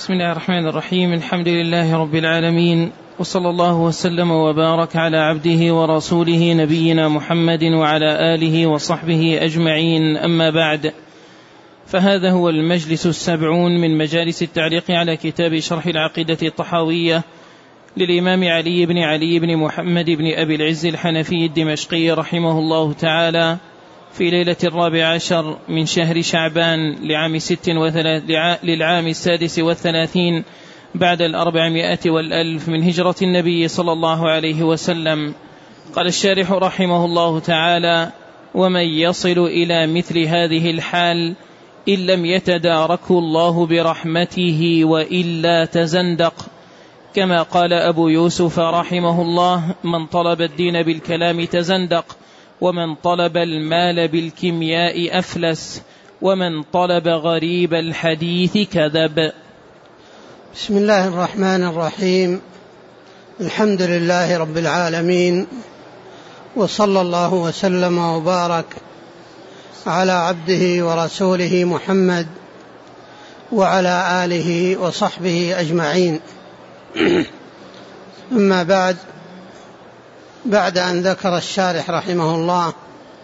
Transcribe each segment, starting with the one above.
بسم الله الرحمن الرحيم. الحمد لله رب العالمين، وصلى الله وسلم وبارك على عبده ورسوله نبينا محمد وعلى آله وصحبه أجمعين. أما بعد، فهذا هو المجلس 70 من مجالس التعليق على كتاب شرح العقيدة الطحاوية للإمام علي بن محمد بن أبي العز الحنفي الدمشقي رحمه الله تعالى، في ليلة 14 من شهر شعبان للعام 36 بعد 400 من هجرة النبي صلى الله عليه وسلم. قال الشارح رحمه الله تعالى: ومن يصل إلى مثل هذه الحال إن لم يتداركه الله برحمته وإلا تزندق، كما قال أبو يوسف رحمه الله: من طلب الدين بالكلام تزندق، ومن طلب المال بالكيمياء أفلس، ومن طلب غريب الحديث كذب. بسم الله الرحمن الرحيم. الحمد لله رب العالمين، وصلى الله وسلم وبارك على عبده ورسوله محمد وعلى آله وصحبه أجمعين. أما بعد أن ذكر الشارح رحمه الله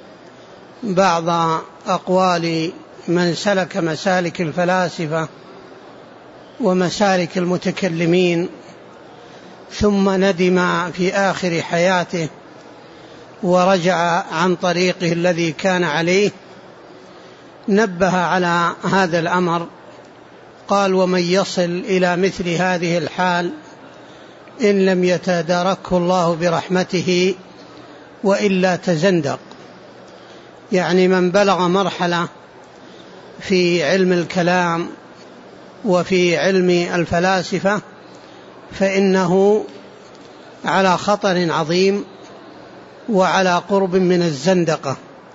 بعض أقوال من سلك مسالك الفلاسفة ومسالك المتكلمين، ثم ندم في آخر حياته ورجع عن طريقه الذي كان عليه، نبه على هذا الأمر. قال: ومن يصل إلى مثل هذه الحال إن لم يتداركه الله برحمته وإلا تزندق، يعني من بلغ مرحلة في علم الكلام وفي علم الفلاسفة فإنه على خطر عظيم وعلى قرب من الزندقة.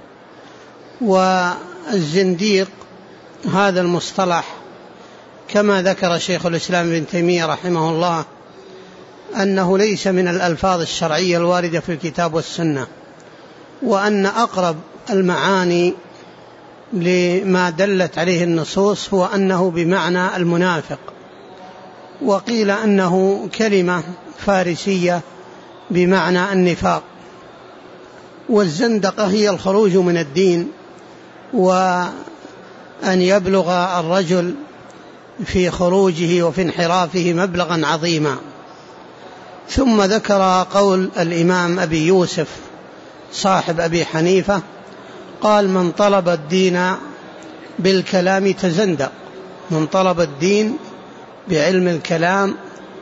والزنديق هذا المصطلح كما ذكر شيخ الإسلام ابن تيمية رحمه الله أنه ليس من الألفاظ الشرعية الواردة في الكتاب والسنة، وأن أقرب المعاني لما دلت عليه النصوص هو أنه بمعنى المنافق، وقيل أنه كلمة فارسية بمعنى النفاق. والزندقة هي الخروج من الدين، وأن يبلغ الرجل في خروجه وفي انحرافه مبلغا عظيما. ثم ذكر قول الإمام أبي يوسف صاحب أبي حنيفة، قال: من طلب الدين بالكلام تزندق. من طلب الدين بعلم الكلام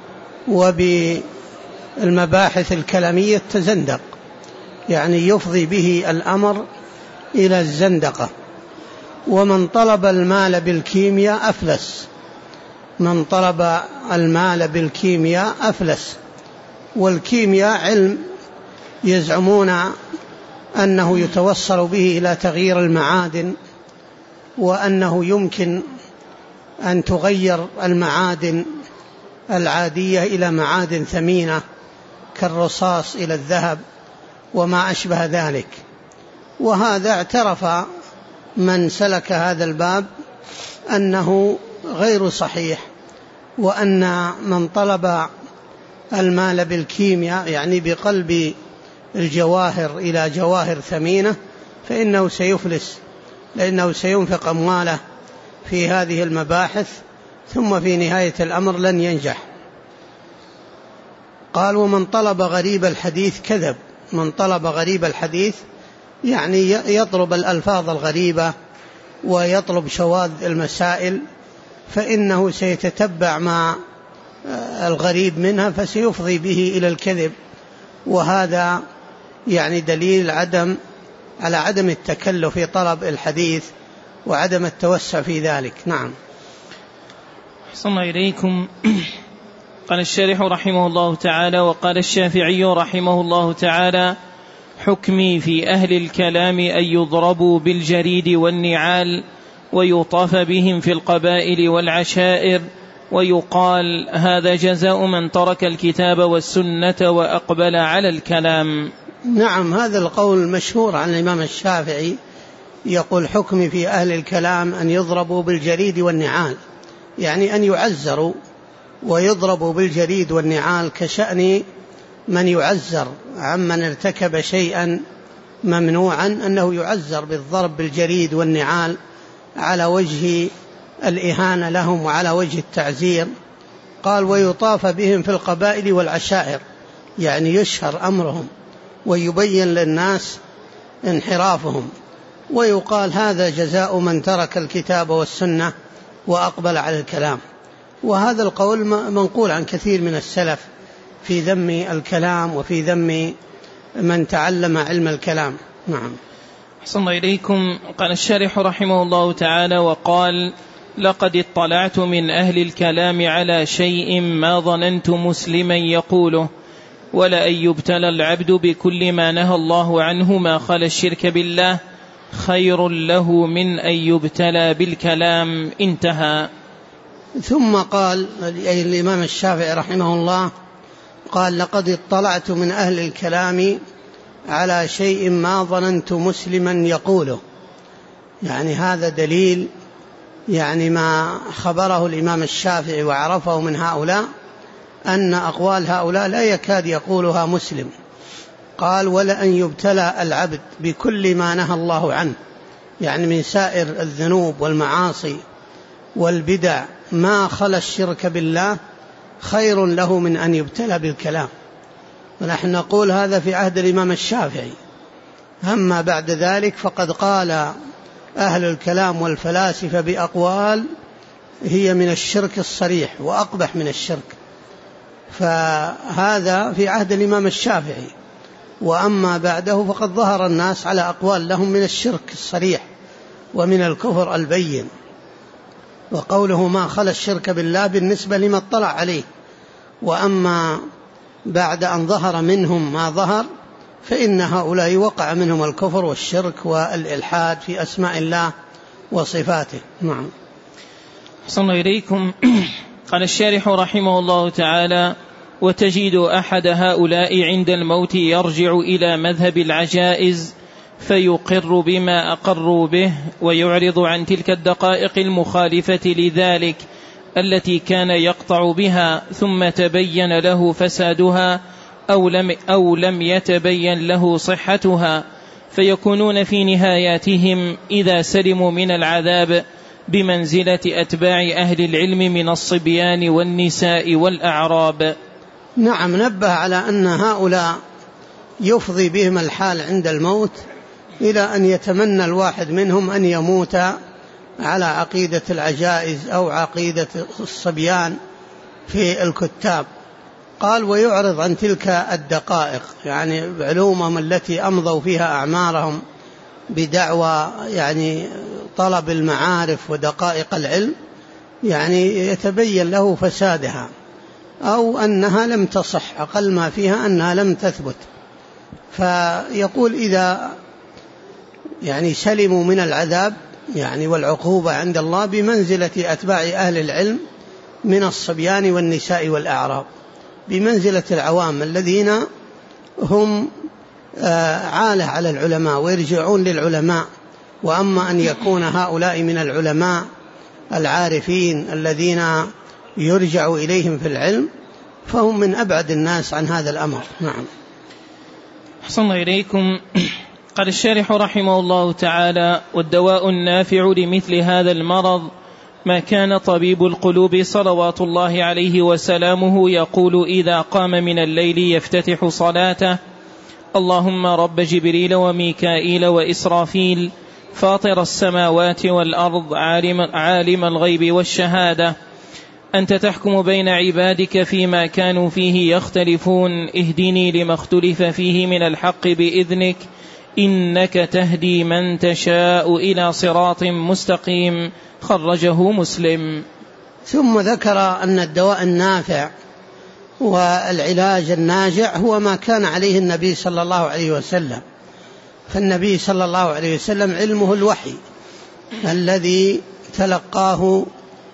وبالمباحث الكلامية تزندق، يعني يفضي به الأمر إلى الزندقة. ومن طلب المال بالكيمياء أفلس. من طلب المال بالكيمياء أفلس. والكيمياء علم يزعمون أنه يتوصل به إلى تغيير المعادن، وأنه يمكن أن تغير المعادن العادية إلى معادن ثمينة كالرصاص إلى الذهب وما أشبه ذلك. وهذا اعترف من سلك هذا الباب أنه غير صحيح، وأن من طلب المال بالكيمياء يعني بقلب الجواهر إلى جواهر ثمينة فإنه سيفلس، لأنه سينفق أمواله في هذه المباحث ثم في نهاية الأمر لن ينجح. قال: ومن طلب غريب الحديث كذب. من طلب غريب الحديث يعني يطلب الألفاظ الغريبة ويطلب شواذ المسائل، فإنه سيتتبع ما الغريب منها فسيفضي به إلى الكذب. وهذا يعني دليل على عدم التكلف في طلب الحديث وعدم التوسع في ذلك. نعم. أحسن الله إليكم. قال الشارح رحمه الله تعالى: وقال الشافعي رحمه الله تعالى: حكمي في أهل الكلام أن يضربوا بالجريد والنعال ويطاف بهم في القبائل والعشائر، ويقال: هذا جزاء من ترك الكتاب والسنة وأقبل على الكلام. نعم، هذا القول مشهور عن الإمام الشافعي، يقول: حكمي في أهل الكلام أن يضربوا بالجريد والنعال. يعني أن يعزروا ويضربوا بالجريد والنعال، كشأن من يعزر عمن ارتكب شيئا ممنوعا أنه يعزر بالضرب بالجريد والنعال على وجه الإهانة لهم وعلى وجه التعزير. قال ويطاف بهم في القبائل والعشائر، يعني يشهر أمرهم ويبين للناس انحرافهم، ويقال هذا جزاء من ترك الكتاب والسنة وأقبل على الكلام. وهذا القول منقول عن كثير من السلف في ذم الكلام وفي ذم من تعلم علم الكلام. نعم. أحسن الله إليكم. قال الشارح رحمه الله تعالى: وقال: لقد اطلعت من أهل الكلام على شيء ما ظننت مسلما يقوله، ولأن يبتلى العبد بكل ما نهى الله عنه ما خلا الشرك بالله خير له من أن يبتلى بالكلام. انتهى. ثم قال أي الإمام الشافعي رحمه الله قال: لقد اطلعت من أهل الكلام على شيء ما ظننت مسلما يقوله. يعني هذا دليل، يعني ما خبره الإمام الشافعي وعرفه من هؤلاء أن أقوال هؤلاء لا يكاد يقولها مسلم. قال: ولأن يبتلى العبد بكل ما نهى الله عنه، يعني من سائر الذنوب والمعاصي والبدع ما خلا الشرك بالله خير له من أن يبتلى بالكلام. ونحن نقول هذا في عهد الإمام الشافعي. أما بعد ذلك فقد قال أهل الكلام والفلاسفة بأقوال هي من الشرك الصريح وأقبح من الشرك، فهذا في عهد الإمام الشافعي. وأما بعده فقد ظهر الناس على أقوال لهم من الشرك الصريح ومن الكفر البين. وقوله ما خلا الشرك بالله بالنسبة لما اطلع عليه، وأما بعد أن ظهر منهم ما ظهر فإن هؤلاء وقع منهم الكفر والشرك والإلحاد في أسماء الله وصفاته. نعم. أحسن الله إليكم. قال الشارح رحمه الله تعالى: وتجد أحد هؤلاء عند الموت يرجع إلى مذهب العجائز فيقر بما أقروا به ويعرض عن تلك الدقائق المخالفة لذلك التي كان يقطع بها، ثم تبين له فسادها أو لم يتبين له صحتها، فيكونون في نهاياتهم إذا سلموا من العذاب بمنزلة أتباع أهل العلم من الصبيان والنساء والأعراب. نعم. نبه على أن هؤلاء يفضي بهم الحال عند الموت إلى أن يتمنى الواحد منهم أن يموت على عقيدة العجائز أو عقيدة الصبيان في الكتاب. قال: ويعرض عن تلك الدقائق، يعني علومهم التي أمضوا فيها أعمارهم بدعوى يعني طلب المعارف ودقائق العلم، يعني يتبين له فسادها أو أنها لم تصح، أقل ما فيها أنها لم تثبت. فيقول إذا يعني سلموا من العذاب يعني والعقوبة عند الله بمنزلة أتباع أهل العلم من الصبيان والنساء والأعراب، بمنزلة العوام الذين هم عالة على العلماء ويرجعون للعلماء. وأما أن يكون هؤلاء من العلماء العارفين الذين يرجع إليهم في العلم فهم من أبعد الناس عن هذا الأمر. نعم. أحسن الله إليكم. قال الشارح رحمه الله تعالى: والدواء النافع لمثل هذا المرض ما كان طبيب القلوب صلوات الله عليه وسلامه يقول إذا قام من الليل يفتتح صلاته: اللهم رب جبريل وميكائيل وإسرافيل فاطر السماوات والأرض عالم الغيب والشهادة، أنت تحكم بين عبادك فيما كانوا فيه يختلفون، اهدني لما اختلف فيه من الحق بإذنك، إنك تهدي من تشاء إلى صراط مستقيم. خرجه مسلم. ثم ذكر أن الدواء النافع والعلاج الناجع هو ما كان عليه النبي صلى الله عليه وسلم. فالنبي صلى الله عليه وسلم علمه الوحي الذي تلقاه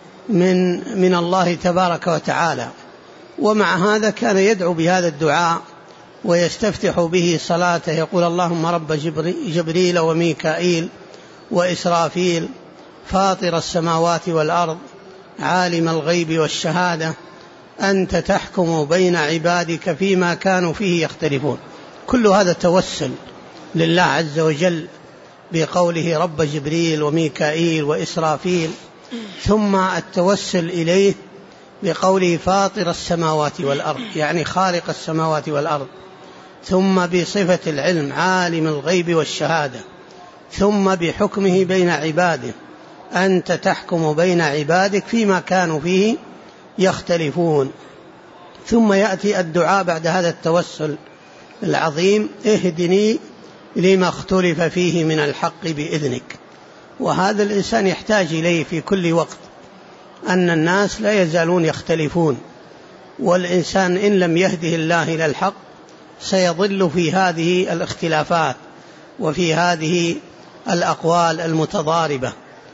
من الله تبارك وتعالى، ومع هذا كان يدعو بهذا الدعاء ويستفتح به صلاته، يقول: اللهم رب جبريل وميكائيل وإسرافيل فاطر السماوات والأرض عالم الغيب والشهادة أنت تحكم بين عبادك فيما كانوا فيه يختلفون. كل هذا توسل لله عز وجل بقوله رب جبريل وميكائيل وإسرافيل، ثم التوسل إليه بقوله فاطر السماوات والأرض، يعني خالق السماوات والأرض، ثم بصفة العلم عالم الغيب والشهادة، ثم بحكمه بين عباده أنت تحكم بين عبادك فيما كانوا فيه يختلفون. ثم يأتي الدعاء بعد هذا التوسل العظيم اهدني لما اختلف فيه من الحق بإذنك. وهذا الإنسان يحتاج إليه في كل وقت، أن الناس لا يزالون يختلفون، والإنسان إن لم يهده الله إلى الحق سيضل في هذه الاختلافات وفي هذه الأقوال المتضاربة،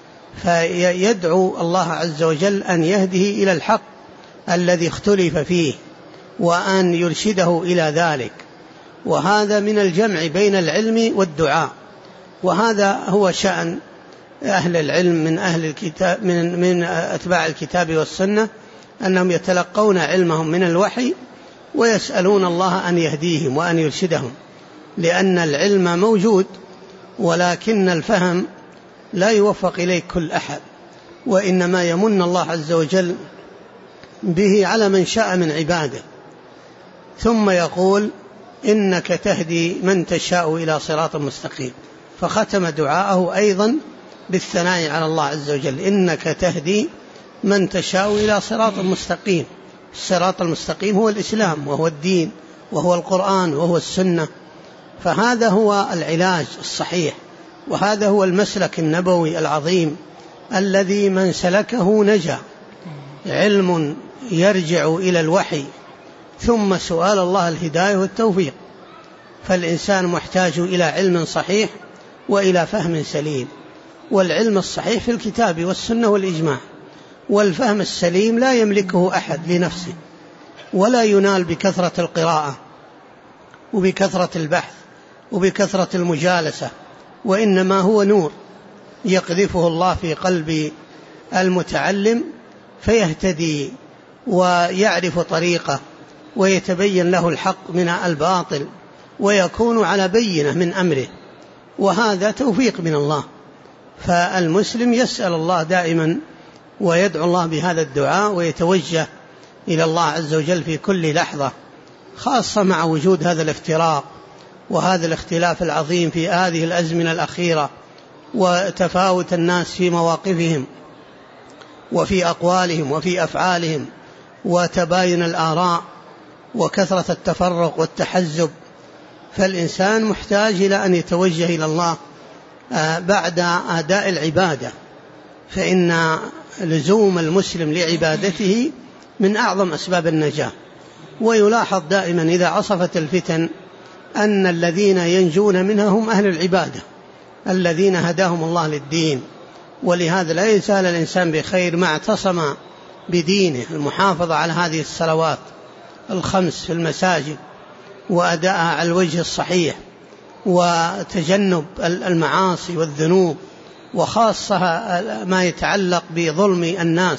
فيدعو الله عز وجل أن يهده إلى الحق الذي اختلف فيه وأن يرشده إلى ذلك. وهذا من الجمع بين العلم والدعاء، وهذا هو شأن أهل العلم من أهل الكتاب من أتباع الكتاب والسنة، أنهم يتلقون علمهم من الوحي ويسألون الله أن يهديهم وأن يرشدهم، لأن العلم موجود ولكن الفهم لا يوفق إليه كل أحد، وإنما يمن الله عز وجل به على من شاء من عباده. ثم يقول إنك تهدي من تشاء إلى صراط مستقيم، فختم دعاءه أيضا بالثناء على الله عز وجل، إنك تهدي من تشاء إلى صراط مستقيم. الصراط المستقيم هو الإسلام وهو الدين وهو القرآن وهو السنة، فهذا هو العلاج الصحيح، وهذا هو المسلك النبوي العظيم الذي من سلكه نجا. علم يرجع إلى الوحي، ثم سؤال الله الهداية والتوفيق. فالإنسان محتاج إلى علم صحيح وإلى فهم سليم، والعلم الصحيح في الكتاب والسنة والإجماع، والفهم السليم لا يملكه أحد لنفسه، ولا ينال بكثرة القراءة وبكثرة البحث وبكثرة المجالسة، وإنما هو نور يقذفه الله في قلب المتعلم فيهتدي ويعرف طريقه ويتبين له الحق من الباطل ويكون على بينة من أمره، وهذا توفيق من الله. فالمسلم يسأل الله دائما ويدعو الله بهذا الدعاء ويتوجه إلى الله عز وجل في كل لحظة، خاصة مع وجود هذا الافتراق وهذا الاختلاف العظيم في هذه الأزمنة الأخيرة، وتفاوت الناس في مواقفهم وفي أقوالهم وفي أفعالهم، وتباين الآراء وكثرة التفرق والتحزب. فالإنسان محتاج إلى أن يتوجه إلى الله بعد أداء العبادة، فإن لزوم المسلم لعبادته من أعظم أسباب النجاة. ويلاحظ دائما إذا عصفت الفتن أن الذين ينجون منها هم أهل العبادة الذين هداهم الله للدين، ولهذا لا يزال الإنسان بخير ما اعتصم بدينه، المحافظة على هذه الصلوات الخمس في المساجد وأداءها على الوجه الصحيح، وتجنب المعاصي والذنوب، وخاصة ما يتعلق بظلم الناس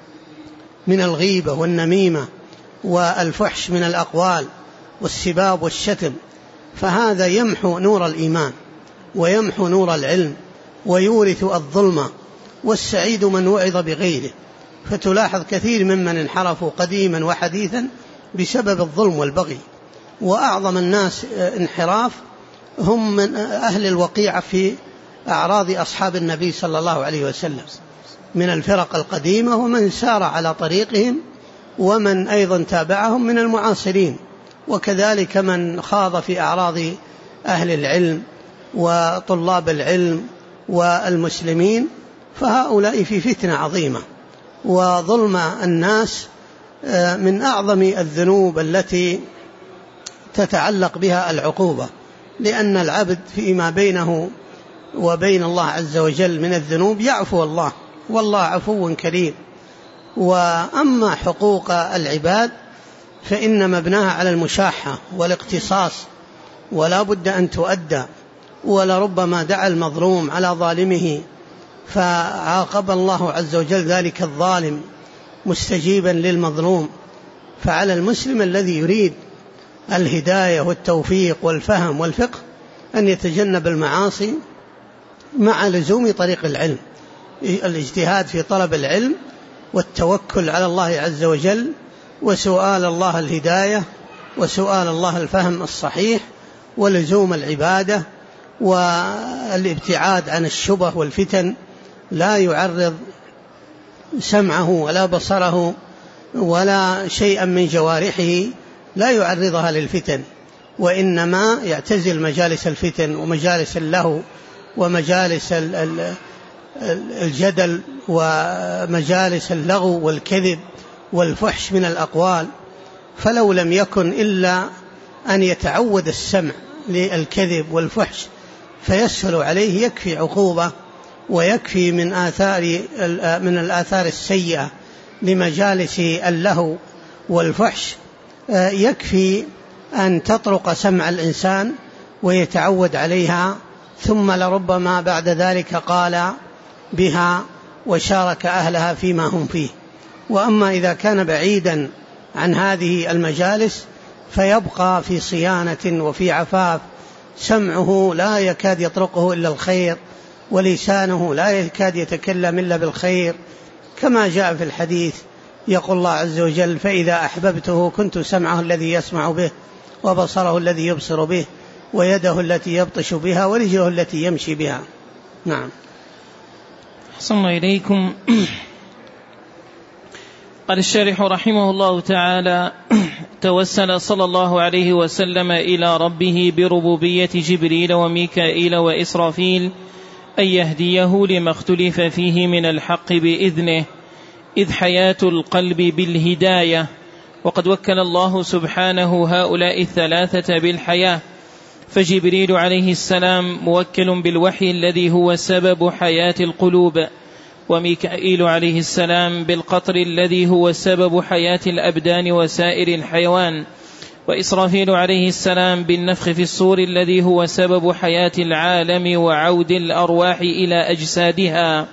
من الغيبة والنميمة والفحش من الأقوال والسباب والشتم، فهذا يمحو نور الإيمان ويمحو نور العلم ويورث الظلم، والسعيد من وعظ بغيره. فتلاحظ كثير ممن انحرفوا قديما وحديثا بسبب الظلم والبغي، وأعظم الناس انحراف هم من أهل الوقيعة في أعراض أصحاب النبي صلى الله عليه وسلم من الفرق القديمة، ومن سار على طريقهم، ومن أيضا تابعهم من المعاصرين، وكذلك من خاض في أعراض أهل العلم وطلاب العلم والمسلمين، فهؤلاء في فتنة عظيمة. وظلم الناس من أعظم الذنوب التي تتعلق بها العقوبة، لأن العبد فيما بينه وبين الله عز وجل من الذنوب يعفو الله، والله عفو كريم. وأما حقوق العباد فإن مبناها على المشاحة والاقتصاص، ولا بد أن تؤدى، ولربما دعا المظلوم على ظالمه فعاقب الله عز وجل ذلك الظالم مستجيبا للمظلوم. فعلى المسلم الذي يريد الهداية والتوفيق والفهم والفقه أن يتجنب المعاصي مع لزوم طريق العلم، الاجتهاد في طلب العلم والتوكل على الله عز وجل وسؤال الله الهداية وسؤال الله الفهم الصحيح ولزوم العبادة والابتعاد عن الشبه والفتن، لا يعرض سمعه ولا بصره ولا شيئا من جوارحه لا يعرضها للفتن، وإنما يعتزل مجالس الفتن ومجالس اللهو ومجالس الجدل ومجالس اللغو والكذب والفحش من الأقوال. فلو لم يكن إلا أن يتعود السمع للكذب والفحش فيسهل عليه يكفي عقوبة ويكفي من الآثار السيئة لمجالس اللهو والفحش، يكفي أن تطرق سمع الإنسان ويتعود عليها، ثم لربما بعد ذلك قال بها وشارك أهلها فيما هم فيه. وأما إذا كان بعيدا عن هذه المجالس فيبقى في صيانة وفي عفاف، سمعه لا يكاد يطرقه إلا الخير ولسانه لا يكاد يتكلم إلا بالخير، كما جاء في الحديث يقول الله عز وجل: فإذا أحببته كنت سمعه الذي يسمع به وبصره الذي يبصر به ويده التي يبطش بها ورجله التي يمشي بها. نعم. أحسن الله إليكم. قال الشارح رحمه الله تعالى: توسل صلى الله عليه وسلم إلى ربه بربوبية جبريل وميكائيل وإسرافيل أن يهديه لما اختلف فيه من الحق بإذنه، إذ حياة القلب بالهداية، وقد وكل الله سبحانه هؤلاء الثلاثة بالحياة، فجبريل عليه السلام موكل بالوحي الذي هو سبب حياة القلوب، وميكائيل عليه السلام بالقطر الذي هو سبب حياة الأبدان وسائر الحيوان، وإسرافيل عليه السلام بالنفخ في الصور الذي هو سبب حياة العالم وعود الأرواح إلى أجسادها.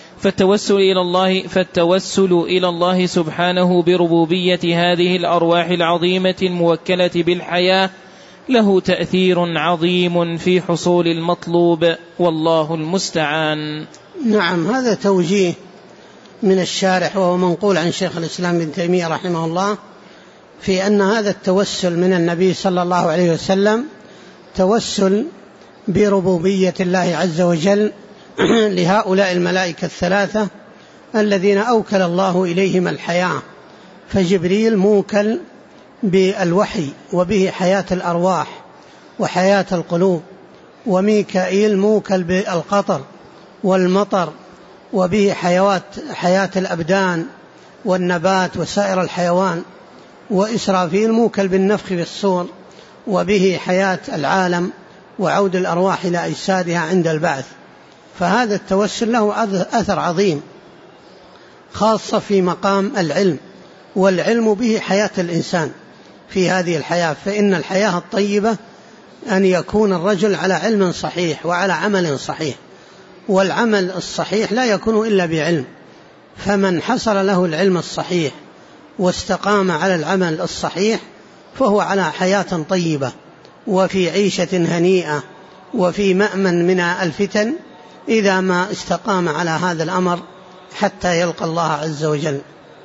فالتوسل إلى الله سبحانه بربوبية هذه الأرواح العظيمة الموكلة بالحياة له تأثير عظيم في حصول المطلوب، والله المستعان. نعم، هذا توجيه من الشارح وهو منقول عن شيخ الإسلام ابن تيمية رحمه الله في أن هذا التوسل من النبي صلى الله عليه وسلم توسل بربوبية الله عز وجل لهؤلاء الملائكة الثلاثة الذين أوكل الله إليهم الحياة. فجبريل موكل بالوحي وبه حياة الأرواح وحياة القلوب، وميكائيل موكل بالقطر والمطر وبه حياة الأبدان والنبات وسائر الحيوان، وإسرافيل موكل بالنفخ في الصور وبه حياة العالم وعود الأرواح إلى أجسادها عند البعث. فهذا التوسل له أثر عظيم، خاصة في مقام العلم، والعلم به حياة الإنسان في هذه الحياة. فإن الحياة الطيبة أن يكون الرجل على علم صحيح وعلى عمل صحيح، والعمل الصحيح لا يكون إلا بعلم. فمن حصل له العلم الصحيح واستقام على العمل الصحيح فهو على حياة طيبة وفي عيشة هنيئة وفي مأمن من الفتن إذا ما استقام على هذا الأمر حتى يلقى الله عز وجل.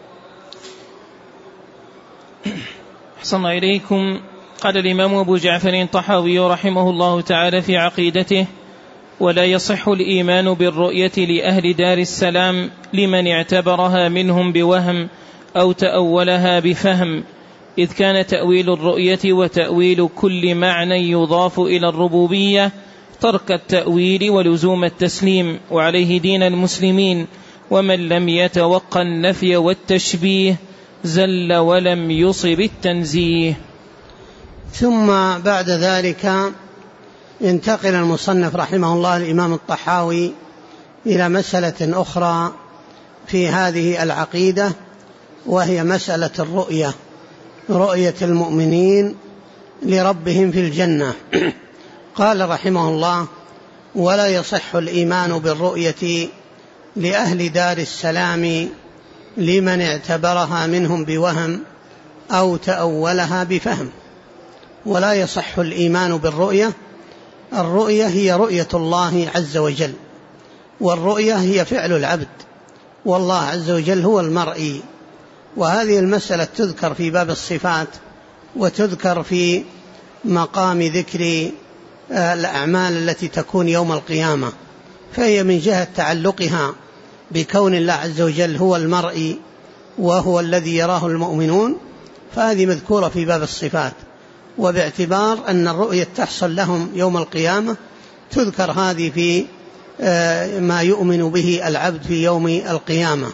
أحسن إليكم. قال الإمام أبو جعفر الطحاوي رحمه الله تعالى في عقيدته: ولا يصح الإيمان بالرؤية لأهل دار السلام لمن اعتبرها منهم بوهم أو تأولها بفهم، إذ كان تأويل الرؤية وتأويل كل معنى يضاف إلى الربوبية ترك التأويل ولزوم التسليم، وعليه دين المسلمين، ومن لم يتوقع النفي والتشبيه زل ولم يصب التنزيه. ثم بعد ذلك ينتقل المصنف رحمه الله الإمام الطحاوي إلى مسألة أخرى في هذه العقيدة، وهي مسألة الرؤية، رؤية المؤمنين لربهم في الجنة. قال رحمه الله: ولا يصح الإيمان بالرؤية لأهل دار السلام لمن اعتبرها منهم بوهم أو تأولها بفهم. ولا يصح الإيمان بالرؤية. الرؤية هي رؤية الله عز وجل، والرؤية هي فعل العبد، والله عز وجل هو المرئي. وهذه المسألة تذكر في باب الصفات، وتذكر في مقام ذكر الأعمال التي تكون يوم القيامة، فهي من جهة تعلقها بكون الله عز وجل هو المرئي وهو الذي يراه المؤمنون، فهذه مذكورة في باب الصفات. وباعتبار أن الرؤية تحصل لهم يوم القيامة تذكر هذه في ما يؤمن به العبد في يوم القيامة.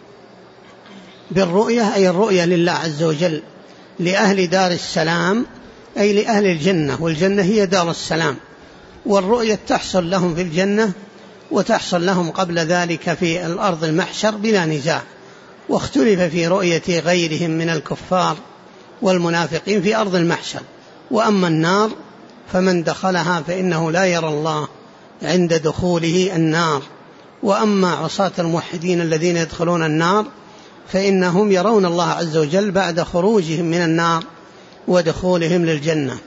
بالرؤية أي الرؤية لله عز وجل لأهل دار السلام، أي لأهل الجنة، والجنة هي دار السلام، والرؤية تحصل لهم في الجنة وتحصل لهم قبل ذلك في الأرض المحشر بلا نزاع. واختلف في رؤية غيرهم من الكفار والمنافقين في أرض المحشر. وأما النار فمن دخلها فإنه لا يرى الله عند دخوله النار. وأما عصاة الموحدين الذين يدخلون النار فإنهم يرون الله عز وجل بعد خروجهم من النار ودخولهم للجنة.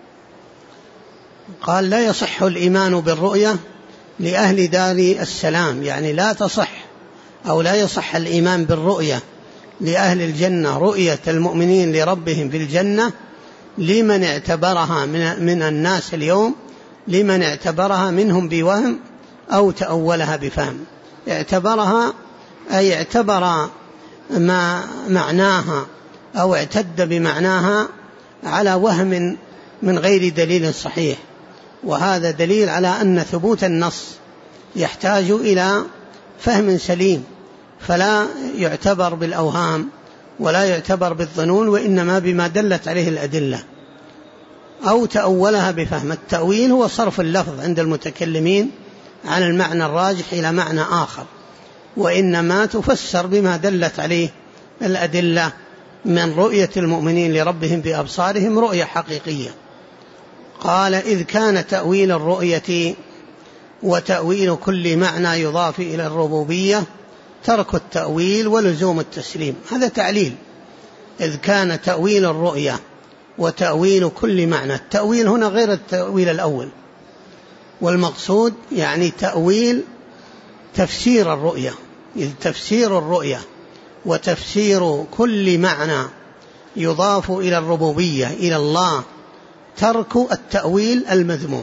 قال لا يصح الإيمان بالرؤية لأهل دار السلام، يعني لا تصح أو لا يصح الإيمان بالرؤية لأهل الجنة، رؤية المؤمنين لربهم في الجنة، لمن اعتبرها من الناس اليوم، لمن اعتبرها منهم بوهم أو تأولها بفهم. اعتبرها أي اعتبر ما معناها أو اعتد بمعناها على وهم من غير دليل صحيح. وهذا دليل على أن ثبوت النص يحتاج إلى فهم سليم، فلا يعتبر بالأوهام ولا يعتبر بالظنون، وإنما بما دلت عليه الأدلة. أو تأولها بفهم. التأويل هو صرف اللفظ عند المتكلمين عن المعنى الراجح إلى معنى آخر، وإنما تفسر بما دلت عليه الأدلة من رؤية المؤمنين لربهم بأبصارهم رؤية حقيقية. قال إذ كان تأويل الرؤية وتأويل كل معنى يضاف إلى الربوبية ترك التأويل ولزوم التسليم. هذا تعليل. إذ كان تأويل الرؤية وتأويل كل معنى، التأويل هنا غير التأويل الأول، والمقصود يعني تأويل تفسير الرؤية. إذ تفسير الرؤية وتفسير كل معنى يضاف إلى الربوبية إلى الله ترك التأويل المذموم.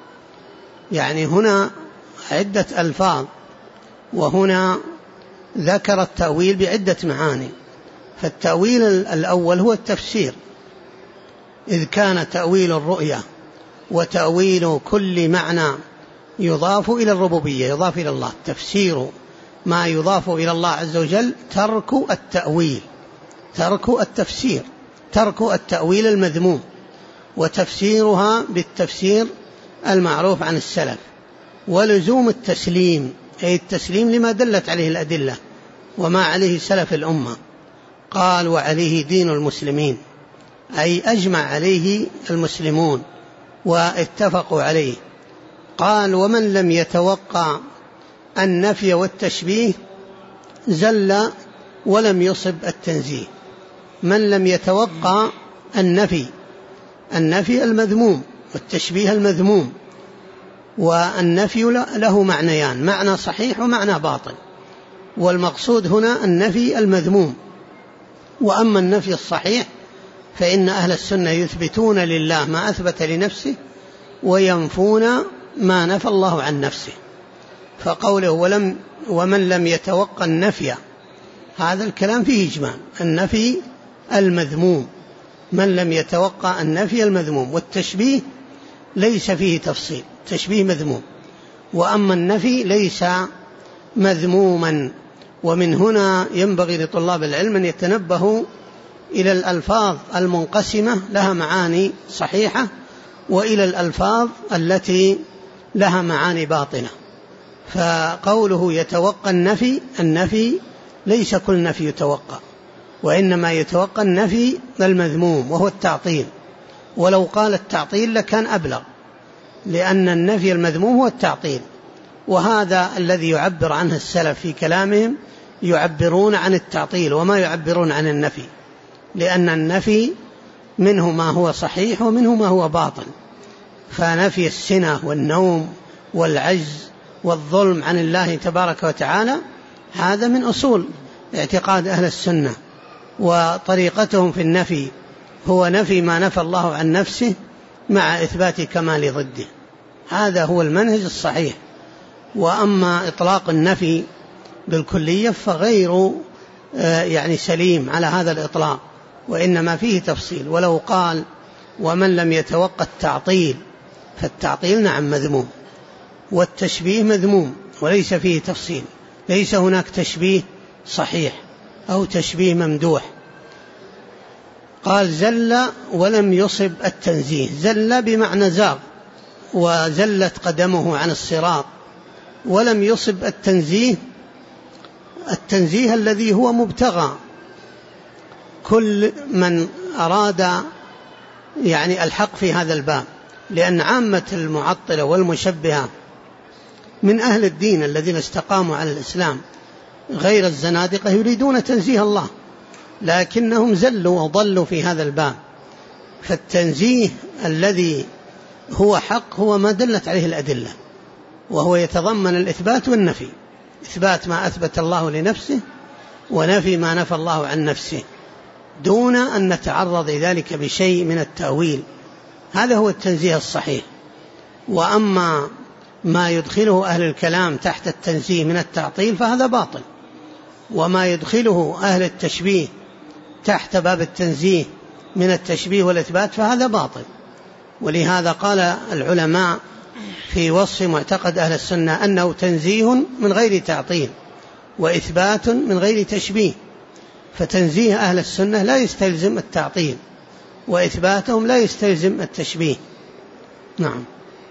يعني هنا عدة ألفاظ، وهنا ذكر التأويل بعدة معاني. فالتأويل الأول هو التفسير. إذ كان تأويل الرؤية وتأويل كل معنى يضاف إلى الربوبية، يضاف إلى الله، تفسير ما يضاف إلى الله عز وجل ترك التأويل، ترك التفسير، ترك التأويل المذموم، وتفسيرها بالتفسير المعروف عن السلف. ولزوم التسليم أي التسليم لما دلت عليه الأدلة وما عليه سلف الأمة. قال وعليه دين المسلمين، أي أجمع عليه المسلمون واتفقوا عليه. قال ومن لم يتوقع النفي والتشبيه زل ولم يصب التنزيه. من لم يتوقع النفي المذموم والتشبيه المذموم، والنفي له معنيان، معنى صحيح ومعنى باطل، والمقصود هنا النفي المذموم. وأما النفي الصحيح فإن أهل السنة يثبتون لله ما أثبت لنفسه وينفون ما نفى الله عن نفسه. فقوله ومن لم يتوقع النفي، هذا الكلام فيه إجمال، النفي المذموم، من لم يتوقع النفي المذموم. والتشبيه ليس فيه تفصيل، تشبيه مذموم، وأما النفي ليس مذموما. ومن هنا ينبغي لطلاب العلم أن يتنبهوا إلى الألفاظ المنقسمة لها معاني صحيحة، وإلى الألفاظ التي لها معاني باطلة. فقوله يتوقع النفي ليس كل نفي يتوقع، وإنما يتوقع النفي المذموم وهو التعطيل. ولو قال التعطيل لكان أبلغ، لأن النفي المذموم هو التعطيل، وهذا الذي يعبر عنه السلف في كلامهم، يعبرون عن التعطيل وما يعبرون عن النفي، لأن النفي منه ما هو صحيح ومنه ما هو باطل. فنفي السنة والنوم والعجز والظلم عن الله تبارك وتعالى هذا من أصول اعتقاد أهل السنة، وطريقتهم في النفي هو نفي ما نفى الله عن نفسه مع إثبات كمال ضده. هذا هو المنهج الصحيح. وأما إطلاق النفي بالكلية فغير سليم على هذا الإطلاق، وإنما فيه تفصيل. ولو قال ومن لم يتوقع التعطيل، فالتعطيل نعم مذموم، والتشبيه مذموم وليس فيه تفصيل، ليس هناك تشبيه صحيح أو تشبيه ممدوح. قال زل ولم يصب التنزيه، زل بمعنى زاغ وزلت قدمه عن الصراط، ولم يصب التنزيه، التنزيه الذي هو مبتغى كل من أراد الحق في هذا الباب، لأن عامة المعطلة والمشبهة من أهل الدين الذين استقاموا على الإسلام غير الزنادقة يريدون تنزيه الله، لكنهم زلوا وضلوا في هذا الباب. فالتنزيه الذي هو حق هو ما دلت عليه الأدلة، وهو يتضمن الإثبات والنفي، إثبات ما أثبت الله لنفسه ونفي ما نفى الله عن نفسه، دون أن نتعرض لذلك بشيء من التأويل. هذا هو التنزيه الصحيح. وأما ما يدخله أهل الكلام تحت التنزيه من التعطيل فهذا باطل، وما يدخله أهل التشبيه تحت باب التنزيه من التشبيه والإثبات فهذا باطل. ولهذا قال العلماء في وصف معتقد أهل السنة أنه تنزيه من غير تعطيل وإثبات من غير تشبيه. فتنزيه أهل السنة لا يستلزم التعطيل، وإثباتهم لا يستلزم التشبيه. نعم.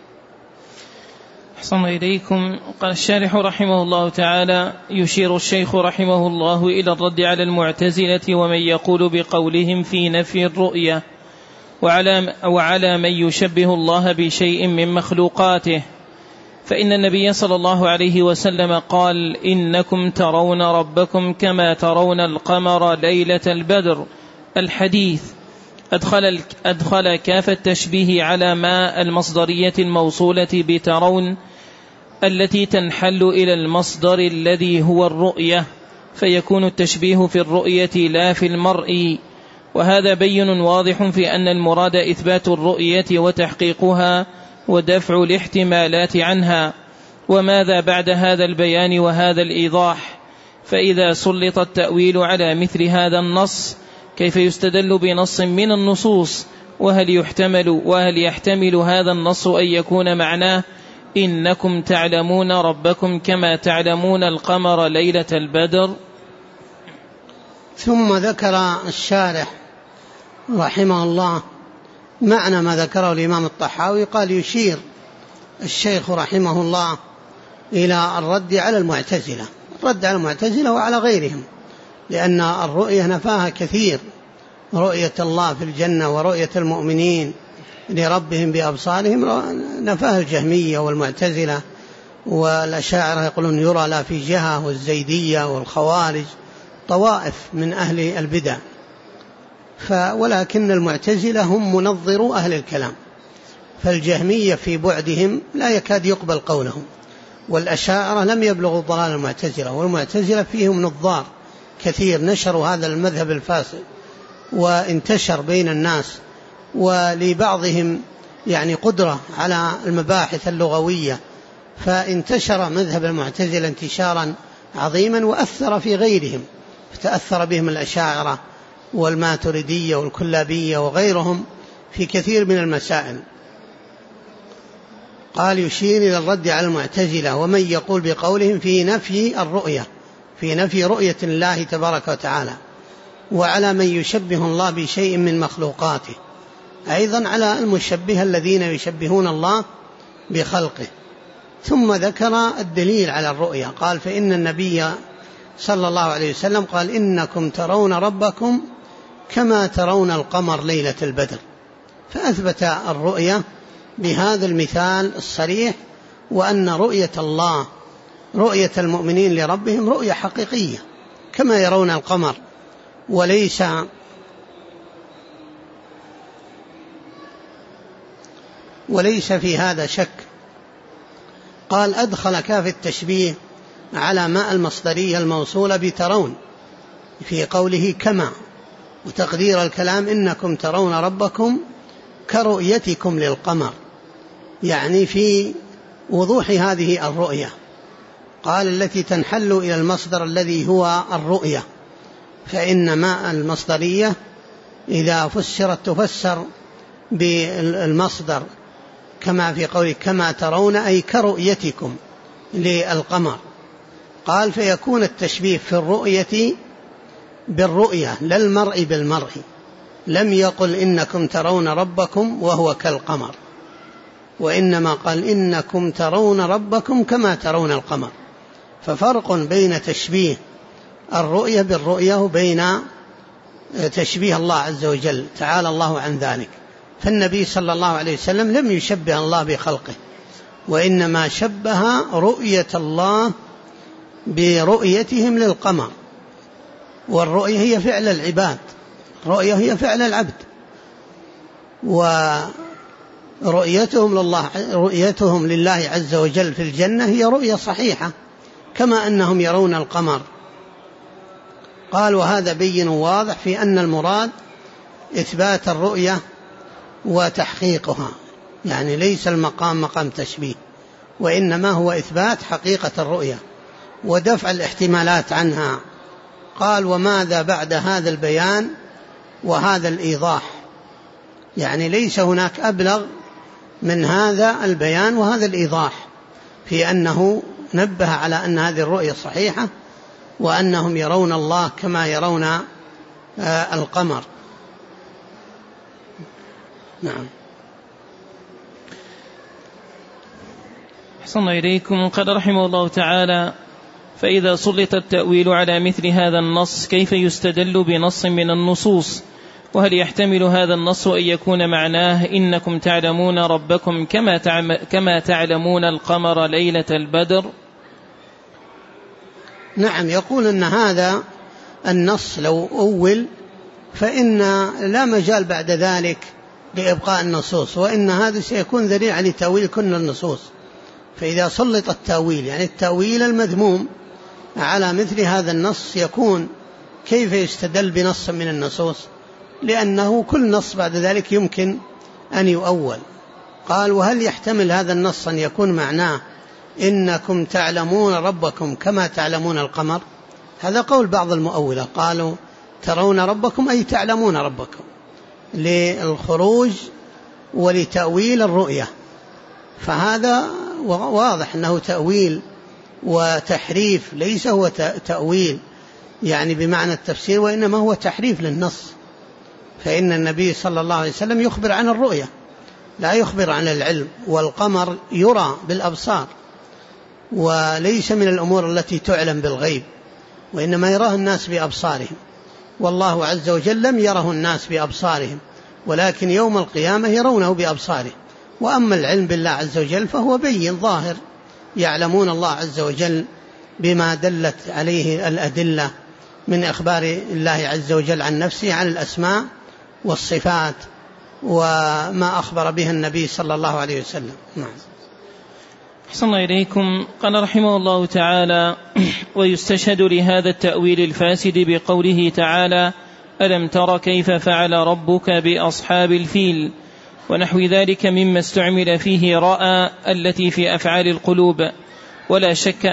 أحسن إليكم. قال الشارح رحمه الله تعالى: يشير الشيخ رحمه الله إلى الرد على المعتزلة ومن يقول بقولهم في نفي الرؤية، وعلى من يشبه الله بشيء من مخلوقاته. فإن النبي صلى الله عليه وسلم قال: إنكم ترون ربكم كما ترون القمر ليلة البدر. الحديث أدخل كاف التشبيه على ما المصدرية الموصولة بترون التي تنحل إلى المصدر الذي هو الرؤية، فيكون التشبيه في الرؤية لا في المرء. وهذا بين واضح في أن المراد إثبات الرؤية وتحقيقها ودفع الاحتمالات عنها. وماذا بعد هذا البيان وهذا الإيضاح؟ فإذا سلط التأويل على مثل هذا النص كيف يستدل بنص من النصوص؟ وهل يحتمل هذا النص أن يكون معناه إنكم تعلمون ربكم كما تعلمون القمر ليلة البدر؟ ثم ذكر الشارح رحمه الله معنى ما ذكره الإمام الطحاوي. قال: يشير الشيخ رحمه الله إلى الرد على المعتزلة، الرد على المعتزلة وعلى غيرهم، لأن الرؤية نفاها كثير، رؤية الله في الجنة ورؤية المؤمنين لربهم بأبصارهم نفاها الجهمية والمعتزلة والأشاعرة، يقولون يرى لا في جهة، والزيدية والخوارج، طوائف من أهل البدع. ولكن المعتزلة هم منظروا أهل الكلام، فالجهمية في بعدهم لا يكاد يقبل قولهم، والأشاعرة لم يبلغوا ضلال المعتزلة، والمعتزلة فيهم نظار كثير نشروا هذا المذهب الفاسد وانتشر بين الناس، ولبعضهم قدرة على المباحث اللغوية، فانتشر مذهب المعتزلة انتشارا عظيما وأثر في غيرهم، فتأثر بهم الأشاعرة والماتريدية والكلابية وغيرهم في كثير من المسائل. قال: يشير إلى الرد على المعتزلة ومن يقول بقولهم في نفي الرؤية، في نفي رؤية الله تبارك وتعالى، وعلى من يشبه الله بشيء من مخلوقاته، أيضا على المشبه الذين يشبهون الله بخلقه. ثم ذكر الدليل على الرؤية. قال: فإن النبي صلى الله عليه وسلم قال: إنكم ترون ربكم كما ترون القمر ليلة البدر، فأثبت الرؤية بهذا المثال الصريح، وأن رؤية الله، رؤية المؤمنين لربهم رؤية حقيقية كما يرون القمر، وليس في هذا شك. قال أدخل كاف التشبيه على ماء المصدرية الموصولة بترون في قوله كما، وتقدير الكلام إنكم ترون ربكم كرؤيتكم للقمر، يعني في وضوح هذه الرؤية. قال التي تنحل إلى المصدر الذي هو الرؤية، فإن ماء المصدرية إذا فسرت تفسر بالمصدر كما في قوله كما ترون، أي كرؤيتكم للقمر. قال فيكون التشبيه في الرؤية بالرؤية لا المرء بالمرء، لم يقل إنكم ترون ربكم وهو كالقمر، وإنما قال إنكم ترون ربكم كما ترون القمر. ففرق بين تشبيه الرؤية بالرؤية وبين تشبيه الله عز وجل، تعالى الله عن ذلك. فالنبي صلى الله عليه وسلم لم يشبه الله بخلقه، وإنما شبه رؤية الله برؤيتهم للقمر. والرؤية هي فعل العباد، الرؤية هي فعل العبد، ورؤيتهم لله عز وجل في الجنة هي رؤية صحيحة كما أنهم يرون القمر. قال وهذا بين واضح في أن المراد إثبات الرؤية وتحقيقها، يعني ليس المقام مقام تشبيه، وإنما هو إثبات حقيقة الرؤية ودفع الاحتمالات عنها. قال وماذا بعد هذا البيان وهذا الإيضاح، يعني ليس هناك أبلغ من هذا البيان وهذا الإيضاح، في أنه نبه على أن هذه الرؤية صحيحة، وأنهم يرون الله كما يرون القمر. نعم. أحسن إليكم. قال رحمه الله تعالى فإذا سلط التأويل على مثل هذا النص كيف يستدل بنص من النصوص؟ وهل يحتمل هذا النص أن يكون معناه إنكم تعلمون ربكم كما تعلمون القمر ليلة البدر؟ نعم، يقول أن هذا النص لو أول فإن لا مجال بعد ذلك لإبقاء النصوص، وإن هذا سيكون ذريعة لتأويل كل النصوص. فإذا سلط التأويل، يعني التأويل المذموم، على مثل هذا النص، يكون كيف يستدل بنص من النصوص؟ لأنه كل نص بعد ذلك يمكن أن يؤول. قال وهل يحتمل هذا النص أن يكون معناه إنكم تعلمون ربكم كما تعلمون القمر؟ هذا قول بعض المؤولة، قالوا ترون ربكم أي تعلمون ربكم، للخروج ولتأويل الرؤية. فهذا واضح أنه تأويل وتحريف، ليس هو تأويل يعني بمعنى التفسير، وإنما هو تحريف للنص. فإن النبي صلى الله عليه وسلم يخبر عن الرؤية، لا يخبر عن العلم، والقمر يرى بالأبصار وليس من الأمور التي تعلم بالغيب، وإنما يراه الناس بأبصارهم، والله عز وجل لم يره الناس بأبصارهم، ولكن يوم القيامة يرونه بأبصارهم. وأما العلم بالله عز وجل فهو بين ظاهر، يعلمون الله عز وجل بما دلت عليه الأدلة من إخبار الله عز وجل عن نفسه، عن الأسماء والصفات، وما أخبر به النبي صلى الله عليه وسلم. نعم. أحسن إليكم. قال رحمه الله تعالى ويستشهد لهذا التأويل الفاسد بقوله تعالى ألم تر كيف فعل ربك بأصحاب الفيل، ونحو ذلك مما استعمل فيه رأى التي في أفعال القلوب. ولا شك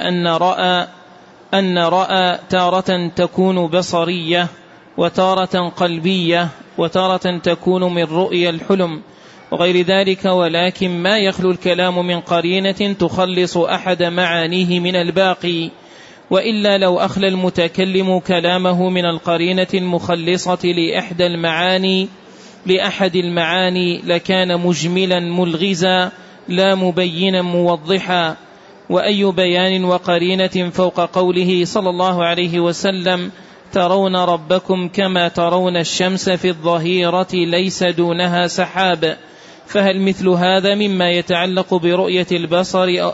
أن رأى تارة تكون بصرية، وتارة قلبية، وتارة تكون من رؤيا الحلم وغير ذلك، ولكن ما يخلو الكلام من قرينة تخلص أحد معانيه من الباقي، وإلا لو أخلى المتكلم كلامه من القرينة المخلصة لأحد المعاني لكان مجملا ملغزا لا مبينا موضحا. وأي بيان وقرينة فوق قوله صلى الله عليه وسلم ترون ربكم كما ترون الشمس في الظهيرة ليس دونها سحاب؟ فهل مثل هذا مما يتعلق برؤية البصر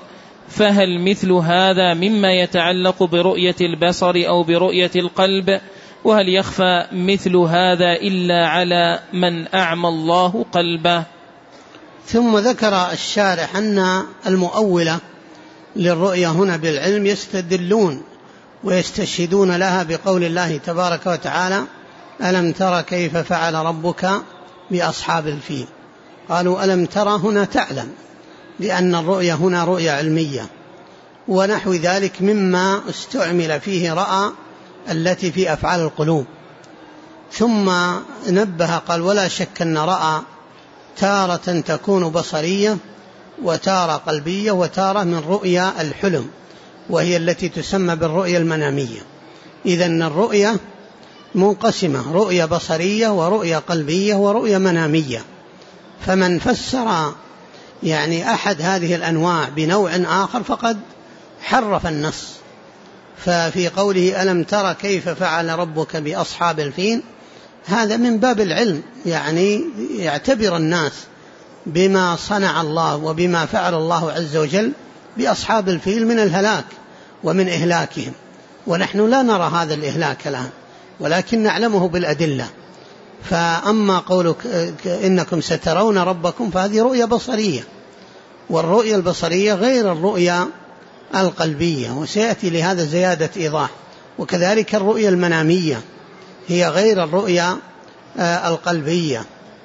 فهل مثل هذا مما يتعلق برؤية البصر أو برؤية القلب؟ وهل يخفى مثل هذا إلا على من أعمى الله قلبه؟ ثم ذكر الشارح أن المؤولة للرؤية هنا بالعلم يستدلون ويستشهدون لها بقول الله تبارك وتعالى: ألم تر كيف فعل ربك بأصحاب الفيل؟ قالوا ألم تر هنا تعلم، لأن الرؤية هنا رؤية علمية، ونحو ذلك مما استعمل فيه رأى التي في أفعال القلوب. ثم نبه قال: ولا شك أن رأى تارة تكون بصرية وتارة قلبية وتارة من رؤيا الحلم، وهي التي تسمى بالرؤيا المنامية. إذن الرؤيا منقسمة: رؤيا بصرية ورؤيا قلبية ورؤيا منامية. فمن فسر أحد هذه الأنواع بنوع آخر فقد حرف النص. ففي قوله ألم تر كيف فعل ربك بأصحاب الفيل، هذا من باب العلم، يعتبر الناس بما صنع الله وبما فعل الله عز وجل بأصحاب الفيل من الهلاك ومن إهلاكهم، ونحن لا نرى هذا الإهلاك الآن، ولكن نعلمه بالأدلة. فأما قولك إنكم سترون ربكم فهذه رؤية بصرية، والرؤية البصرية غير الرؤية القلبية، وسيأتي لهذا زيادة إيضاح. وكذلك الرؤية المنامية هي غير الرؤية القلبية.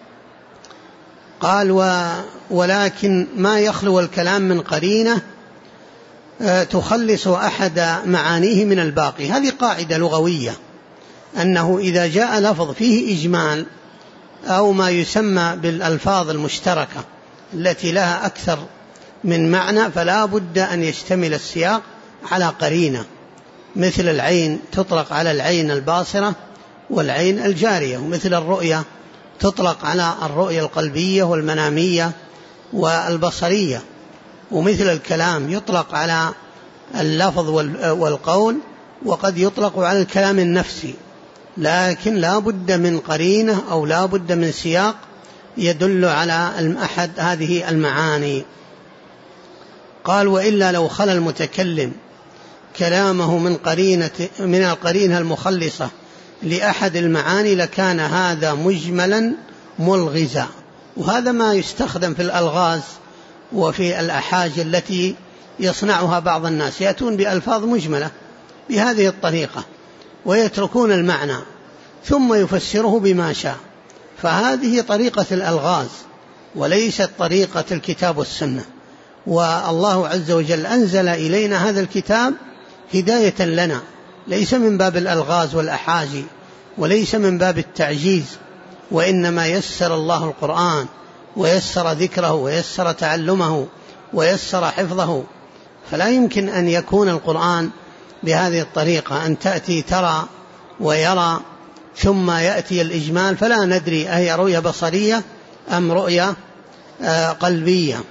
قال: ولكن ما يخلو الكلام من قرينة تخلص أحد معانيه من الباقي. هذه قاعدة لغوية، أنه إذا جاء لفظ فيه إجمال أو ما يسمى بالألفاظ المشتركة التي لها أكثر من معنى، فلا بد أن يشتمل السياق على قرينة، مثل العين تطلق على العين الباصرة والعين الجارية، ومثل الرؤية تطلق على الرؤية القلبية والمنامية والبصرية، ومثل الكلام يطلق على اللفظ والقول، وقد يطلق على الكلام النفسي، لكن لا بد من قرينة أو لا بد من سياق يدل على أحد هذه المعاني. قال: وإلا لو خلى المتكلم كلامه من القرينة المخلصة لأحد المعاني لكان هذا مجملا ملغزا. وهذا ما يستخدم في الألغاز وفي الأحاج التي يصنعها بعض الناس، يأتون بألفاظ مجملة بهذه الطريقة ويتركون المعنى ثم يفسره بما شاء، فهذه طريقة الألغاز وليست طريقة الكتاب والسنة. والله عز وجل أنزل إلينا هذا الكتاب هداية لنا، ليس من باب الألغاز والأحاجي وليس من باب التعجيز، وإنما يسر الله القرآن ويسر ذكره ويسر تعلمه ويسر حفظه. فلا يمكن أن يكون القرآن بهذه الطريقة، أن تأتي ترى ويرى ثم يأتي الإجمال فلا ندري أهي رؤية بصرية أم رؤية قلبية.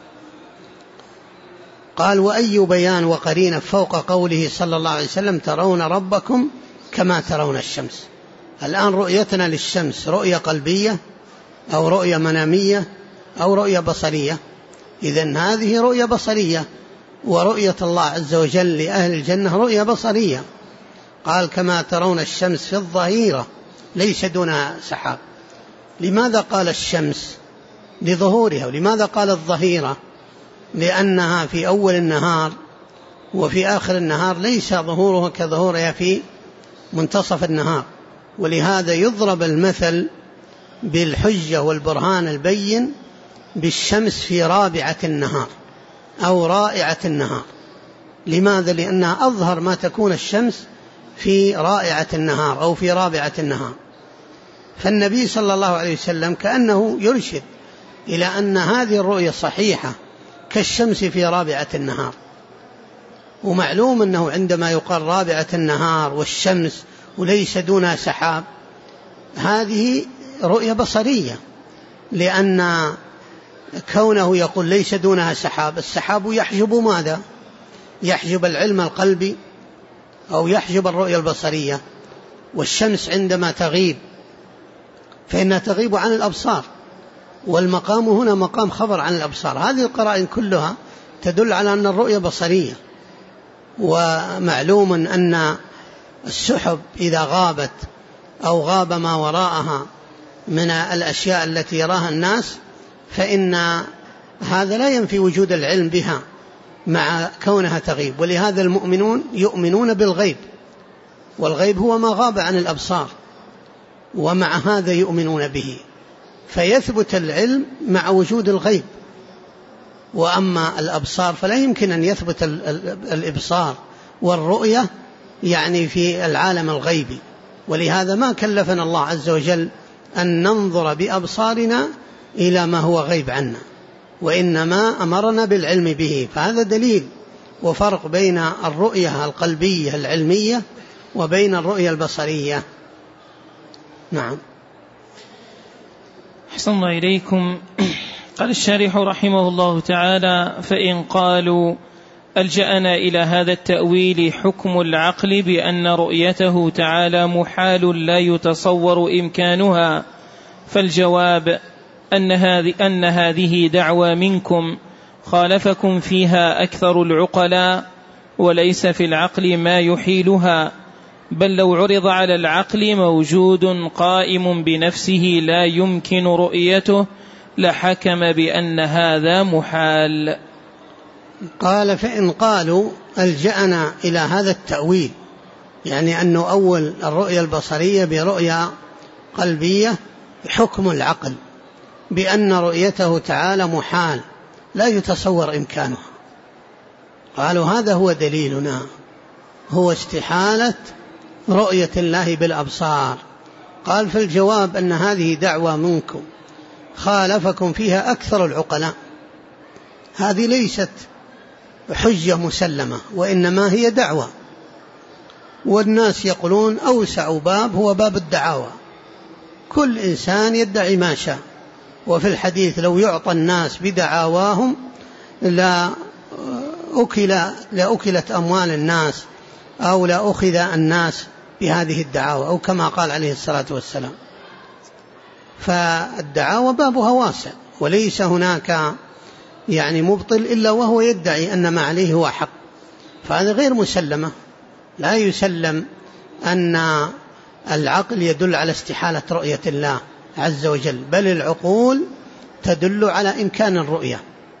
قال: وأي بيان وقرينة فوق قوله صلى الله عليه وسلم ترون ربكم كما ترون الشمس. الآن رؤيتنا للشمس رؤية قلبية أو رؤية منامية أو رؤية بصرية؟ إذن هذه رؤية بصرية، ورؤية الله عز وجل لأهل الجنة رؤية بصرية. قال: كما ترون الشمس في الظهيرة ليس دونها سحاب. لماذا قال الشمس؟ لظهورها. ولماذا قال الظهيرة؟ لأنها في أول النهار وفي آخر النهار ليس ظهورها كظهورها في منتصف النهار. ولهذا يضرب المثل بالحجة والبرهان البين بالشمس في رابعة النهار أو رائعة النهار. لماذا؟ لأنها أظهر ما تكون الشمس في رائعة النهار أو في رابعة النهار. فالنبي صلى الله عليه وسلم كأنه يرشد إلى أن هذه الرؤية صحيحة كالشمس في رابعة النهار. ومعلوم أنه عندما يقال رابعة النهار والشمس وليس دونها سحاب، هذه رؤية بصرية، لأن كونه يقول ليس دونها سحاب، السحاب يحجب ماذا؟ يحجب العلم القلبي أو يحجب الرؤية البصرية. والشمس عندما تغيب فإنها تغيب عن الأبصار، والمقام هنا مقام خبر عن الأبصار. هذه القرائن كلها تدل على أن الرؤية بصرية. ومعلوم أن السحب إذا غابت أو غاب ما وراءها من الأشياء التي يراها الناس فإن هذا لا ينفي وجود العلم بها مع كونها تغيب. ولهذا المؤمنون يؤمنون بالغيب، والغيب هو ما غاب عن الأبصار، ومع هذا يؤمنون به، فيثبت العلم مع وجود الغيب. وأما الأبصار فلا يمكن أن يثبت الإبصار والرؤية يعني في العالم الغيبي. ولهذا ما كلفنا الله عز وجل أن ننظر بأبصارنا إلى ما هو غيب عنا، وإنما أمرنا بالعلم به. فهذا دليل وفرق بين الرؤية القلبية العلمية وبين الرؤية البصرية. نعم. أحسن الله إليكم. قال الشارح رحمه الله تعالى: فإن قالوا ألجأنا إلى هذا التأويل حكم العقل بأن رؤيته تعالى محال لا يتصور إمكانها، فالجواب أن هذه دعوى منكم خالفكم فيها أكثر العقلاء، وليس في العقل ما يحيلها، بل لو عرض على العقل موجود قائم بنفسه لا يمكن رؤيته لحكم بأن هذا محال. قال: فإن قالوا ألجأنا إلى هذا التأويل، يعني أن نؤول الرؤية البصرية برؤية قلبية حكم العقل بأن رؤيته تعالى محال لا يتصور إمكانها، قالوا هذا هو دليلنا، هو استحالة رؤية الله بالأبصار. قال: فالجواب أن هذه دعوى منكم خالفكم فيها أكثر العقلاء. هذه ليست حجة مسلمة، وإنما هي دعوة، والناس يقولون أوسع باب هو باب الدعاوى، كل إنسان يدعي ما شاء. وفي الحديث: لو يعطى الناس بدعاواهم لأكلت أموال الناس، أو لأخذ الناس بهذه الدعاوى، أو كما قال عليه الصلاة والسلام. فالدعاوى بابها واسع، وليس هناك يعني مبطل إلا وهو يدعي أن ما عليه هو حق، فهذا غير مسلمة. لا يسلم أن العقل يدل على استحالة رؤية الله عز وجل، بل العقول تدل على إمكان الرؤية.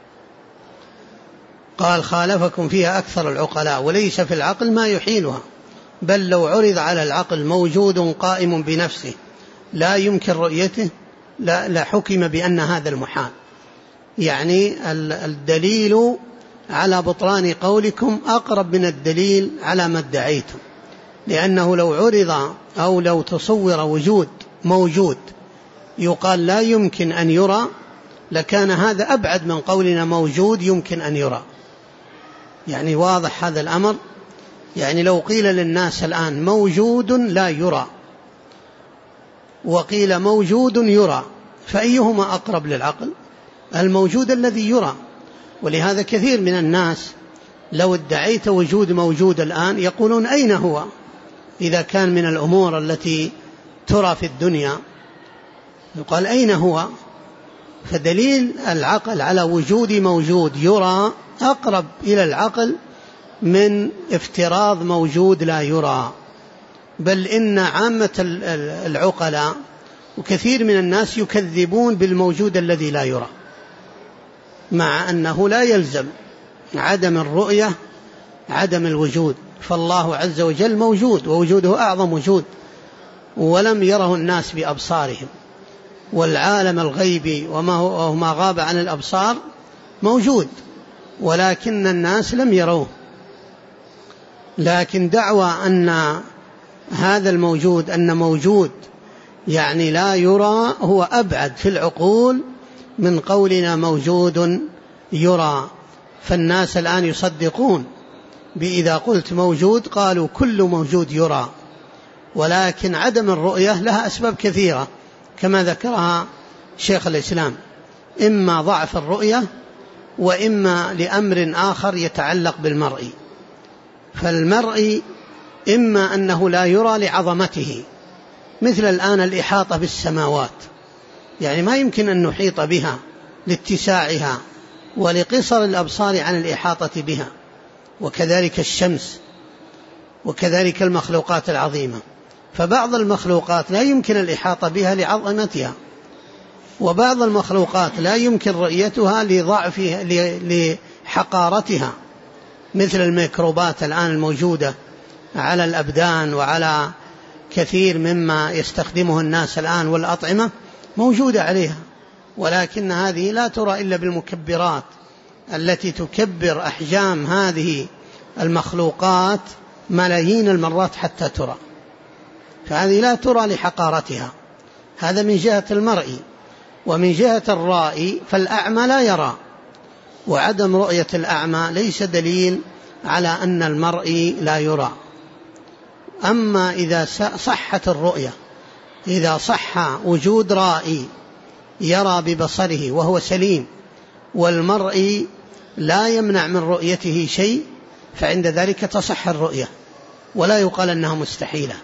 قال: خالفكم فيها أكثر العقلاء، وليس في العقل ما يحيلها، بل لو عرض على العقل موجود قائم بنفسه لا يمكن رؤيته لحكم بأن هذا المحال. يعني الدليل على بطلان قولكم أقرب من الدليل على ما ادعيتم، لأنه لو عرض أو لو تصور وجود موجود يقال لا يمكن أن يرى لكان هذا أبعد من قولنا موجود يمكن أن يرى. يعني واضح هذا الأمر. يعني لو قيل للناس الآن موجود لا يرى وقيل موجود يرى، فأيهما أقرب للعقل؟ الموجود الذي يرى. ولهذا كثير من الناس لو ادعيت وجود موجود الآن يقولون أين هو؟ إذا كان من الأمور التي ترى في الدنيا يقال أين هو؟ فدليل العقل على وجود موجود يرى أقرب إلى العقل من افتراض موجود لا يرى. بل إن عامة العقلاء وكثير من الناس يكذبون بالموجود الذي لا يرى، مع أنه لا يلزم عدم الرؤية عدم الوجود، فالله عز وجل موجود ووجوده أعظم وجود ولم يره الناس بأبصارهم، والعالم الغيبي وما غاب عن الأبصار موجود ولكن الناس لم يروه. لكن دعوى أن هذا الموجود أن موجود يعني لا يرى هو أبعد في العقول من قولنا موجود يرى. فالناس الآن يصدقون بإذا قلت موجود قالوا كل موجود يرى، ولكن عدم الرؤية لها أسباب كثيرة كما ذكرها شيخ الإسلام، إما ضعف الرؤية وإما لأمر آخر يتعلق بالمرء. فالمرء إما أنه لا يرى لعظمته، مثل الآن الإحاطة بالسماوات، يعني ما يمكن أن نحيط بها لاتساعها ولقصر الأبصار عن الإحاطة بها، وكذلك الشمس، وكذلك المخلوقات العظيمة. فبعض المخلوقات لا يمكن الإحاطة بها لعظمتها، وبعض المخلوقات لا يمكن رؤيتها لضعفها لحقارتها، مثل الميكروبات الآن الموجودة على الأبدان وعلى كثير مما يستخدمه الناس الآن، والأطعمة موجودة عليها، ولكن هذه لا ترى إلا بالمكبرات التي تكبر أحجام هذه المخلوقات ملايين المرات حتى ترى، فهذه لا ترى لحقارتها. هذا من جهة المرئي. ومن جهة الرائي فالأعمى لا يرى، وعدم رؤية الأعمى ليس دليل على أن المرئي لا يرى. أما إذا صحت الرؤية، إذا صح وجود رائي يرى ببصره وهو سليم، والمرئي لا يمنع من رؤيته شيء، فعند ذلك تصح الرؤية ولا يقال أنها مستحيلة.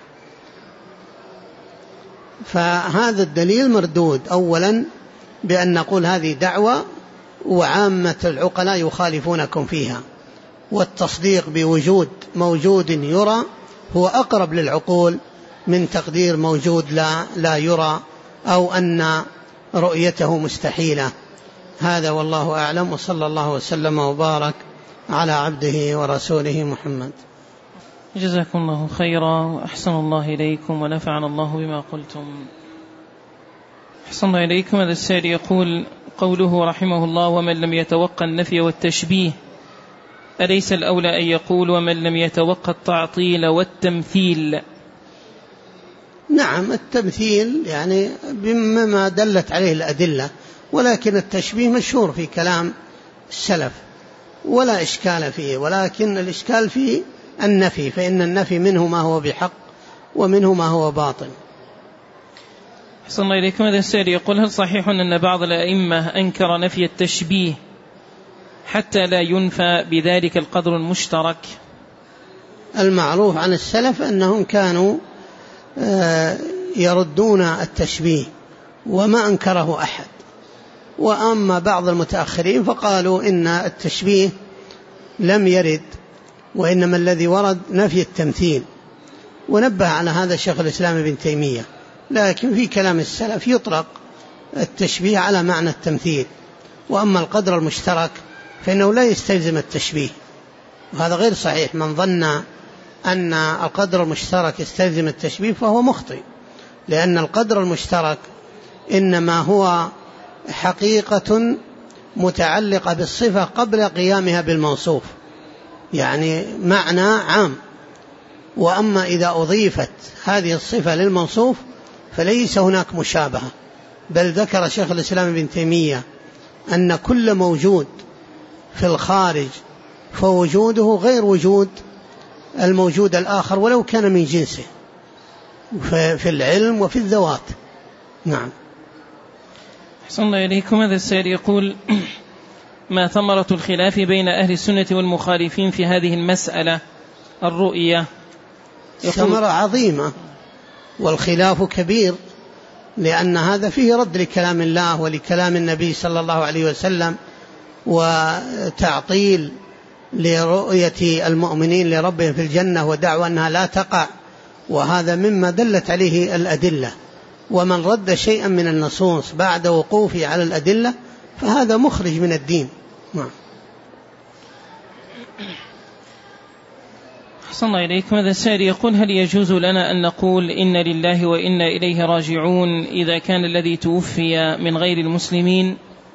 فهذا الدليل مردود أولا بأن نقول هذه دعوة وعامة العقلاء يخالفونكم فيها، والتصديق بوجود موجود يرى هو أقرب للعقول من تقدير موجود لا يرى، أو أن رؤيته مستحيلة. هذا والله أعلم، وصلى الله وسلم وبارك على عبده ورسوله محمد. جزاكم الله خيرا وأحسن الله إليكم ونفعنا الله بما قلتم. أحسن الله إليكم. هذا السائل يقول: قوله رحمه الله: ومن لم يتوقع النفي والتشبيه، أليس الأولى أن يقول ومن لم يتوقع التعطيل والتمثيل؟ نعم، التمثيل يعني بما دلت عليه الأدلة، ولكن التشبيه مشهور في كلام السلف ولا إشكال فيه، ولكن الإشكال في النفي، فإن النفي منه ما هو بحق ومنه ما هو باطل. أحسن الله إليكم. هذا السائل يقول: هل صحيح أن بعض الأئمة أنكر نفي التشبيه حتى لا ينفى بذلك القدر المشترك؟ المعروف عن السلف أنهم كانوا يردون التشبيه وما أنكره أحد، وأما بعض المتأخرين فقالوا إن التشبيه لم يرد، وإنما الذي ورد نفي التمثيل، ونبه على هذا شيخ الإسلام ابن تيمية. لكن في كلام السلف يطلق التشبيه على معنى التمثيل، وأما القدر المشترك فإنه لا يستلزم التشبيه، وهذا غير صحيح. من ظن أن القدر المشترك يستلزم التشبيه فهو مخطئ، لأن القدر المشترك إنما هو حقيقة متعلقة بالصفة قبل قيامها بالموصوف، يعني معنى عام. وأما إذا أضيفت هذه الصفة للموصوف فليس هناك مشابهة، بل ذكر شيخ الإسلام ابن تيمية أن كل موجود في الخارج فوجوده غير وجود الموجود الآخر ولو كان من جنسه في العلم وفي الذوات. نعم. أحسن الله إليكم. هذا السائل يقول: ما ثمرة الخلاف بين أهل السنة والمخالفين في هذه المسألة الرؤية؟ ثمرة عظيمة، والخلاف كبير، لأن هذا فيه رد لكلام الله ولكلام النبي صلى الله عليه وسلم، وتعطيل لرؤية المؤمنين لربهم في الجنة، ودعوى أنها لا تقع، وهذا مما دلت عليه الأدلة. ومن رد شيئا من النصوص بعد وقوفه على الأدلة فهذا مخرج من الدين. أحسن الله إليكم. هذا السائل يقول: هل يجوز لنا أن نقول إن لله وإنا إليه راجعون إذا كان الذي توفي من غير المسلمين؟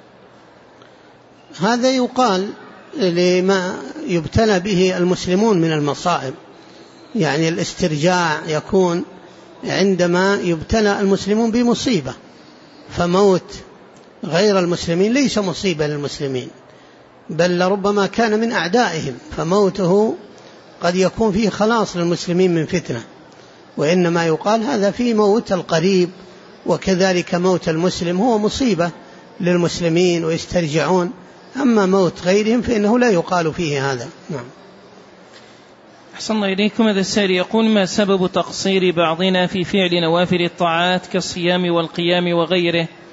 هذا يقال لما يبتلى به المسلمون من المصائب، يعني الاسترجاع يكون عندما يبتلى المسلمون بمصيبة، فموت غير المسلمين ليس مصيبة للمسلمين، بل لربما كان من أعدائهم، فموته قد يكون فيه خلاص للمسلمين من فتنة. وإنما يقال هذا في موت القريب، وكذلك موت المسلم هو مصيبة للمسلمين ويسترجعون، أما موت غيرهم فإنه لا يقال فيه هذا. نعم. أحسن الله إليكم. هذا السائل يقول: ما سبب تقصير بعضنا في فعل نوافل الطاعات كالصيام والقيام وغيره،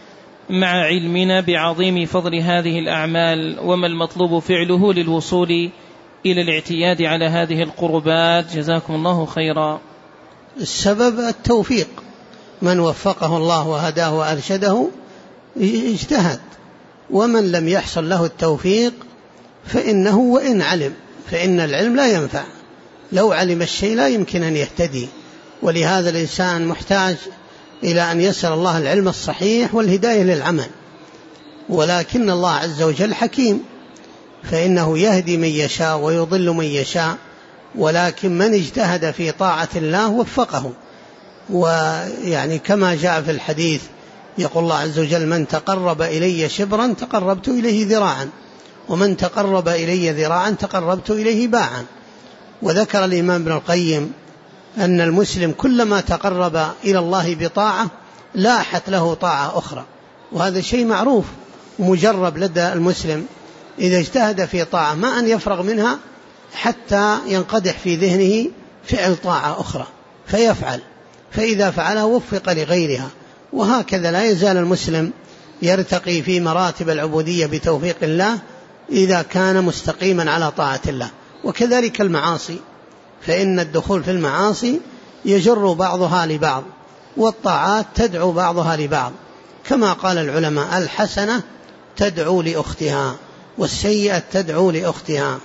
مع علمنا بعظيم فضل هذه الأعمال، وما المطلوب فعله للوصول إلى الاعتياد على هذه القربات؟ جزاكم الله خيرا. السبب التوفيق، من وفقه الله وهداه وأرشده اجتهد، ومن لم يحصل له التوفيق فإنه وإن علم، فإن العلم لا ينفع، لو علم الشيء لا يمكن أن يهتدي. ولهذا الإنسان محتاج إلى أن يسأل الله العلم الصحيح والهداية للعمل، ولكن الله عز وجل حكيم، فإنه يهدي من يشاء ويضل من يشاء، ولكن من اجتهد في طاعة الله وفقه. ويعني كما جاء في الحديث يقول الله عز وجل: من تقرب إلي شبرا تقربت إليه ذراعا، ومن تقرب إلي ذراعا تقربت إليه باعا. وذكر الإمام ابن القيم أن المسلم كلما تقرب إلى الله بطاعة لاحت له طاعة أخرى، وهذا شيء معروف ومجرب لدى المسلم. إذا اجتهد في طاعة ما أن يفرغ منها حتى ينقدح في ذهنه فعل طاعة أخرى فيفعل، فإذا فعلها وفق لغيرها. وهكذا لا يزال المسلم يرتقي في مراتب العبودية بتوفيق الله إذا كان مستقيما على طاعة الله. وكذلك المعاصي، فإن الدخول في المعاصي يجر بعضها لبعض، والطاعات تدعو بعضها لبعض، كما قال العلماء: الحسنة تدعو لأختها والسيئة تدعو لأختها.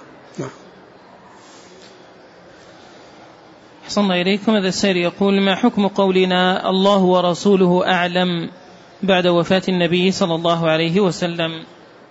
أحسن الله إليكم. هذا السائل يقول: ما حكم قولنا الله ورسوله أعلم بعد وفاة النبي صلى الله عليه وسلم؟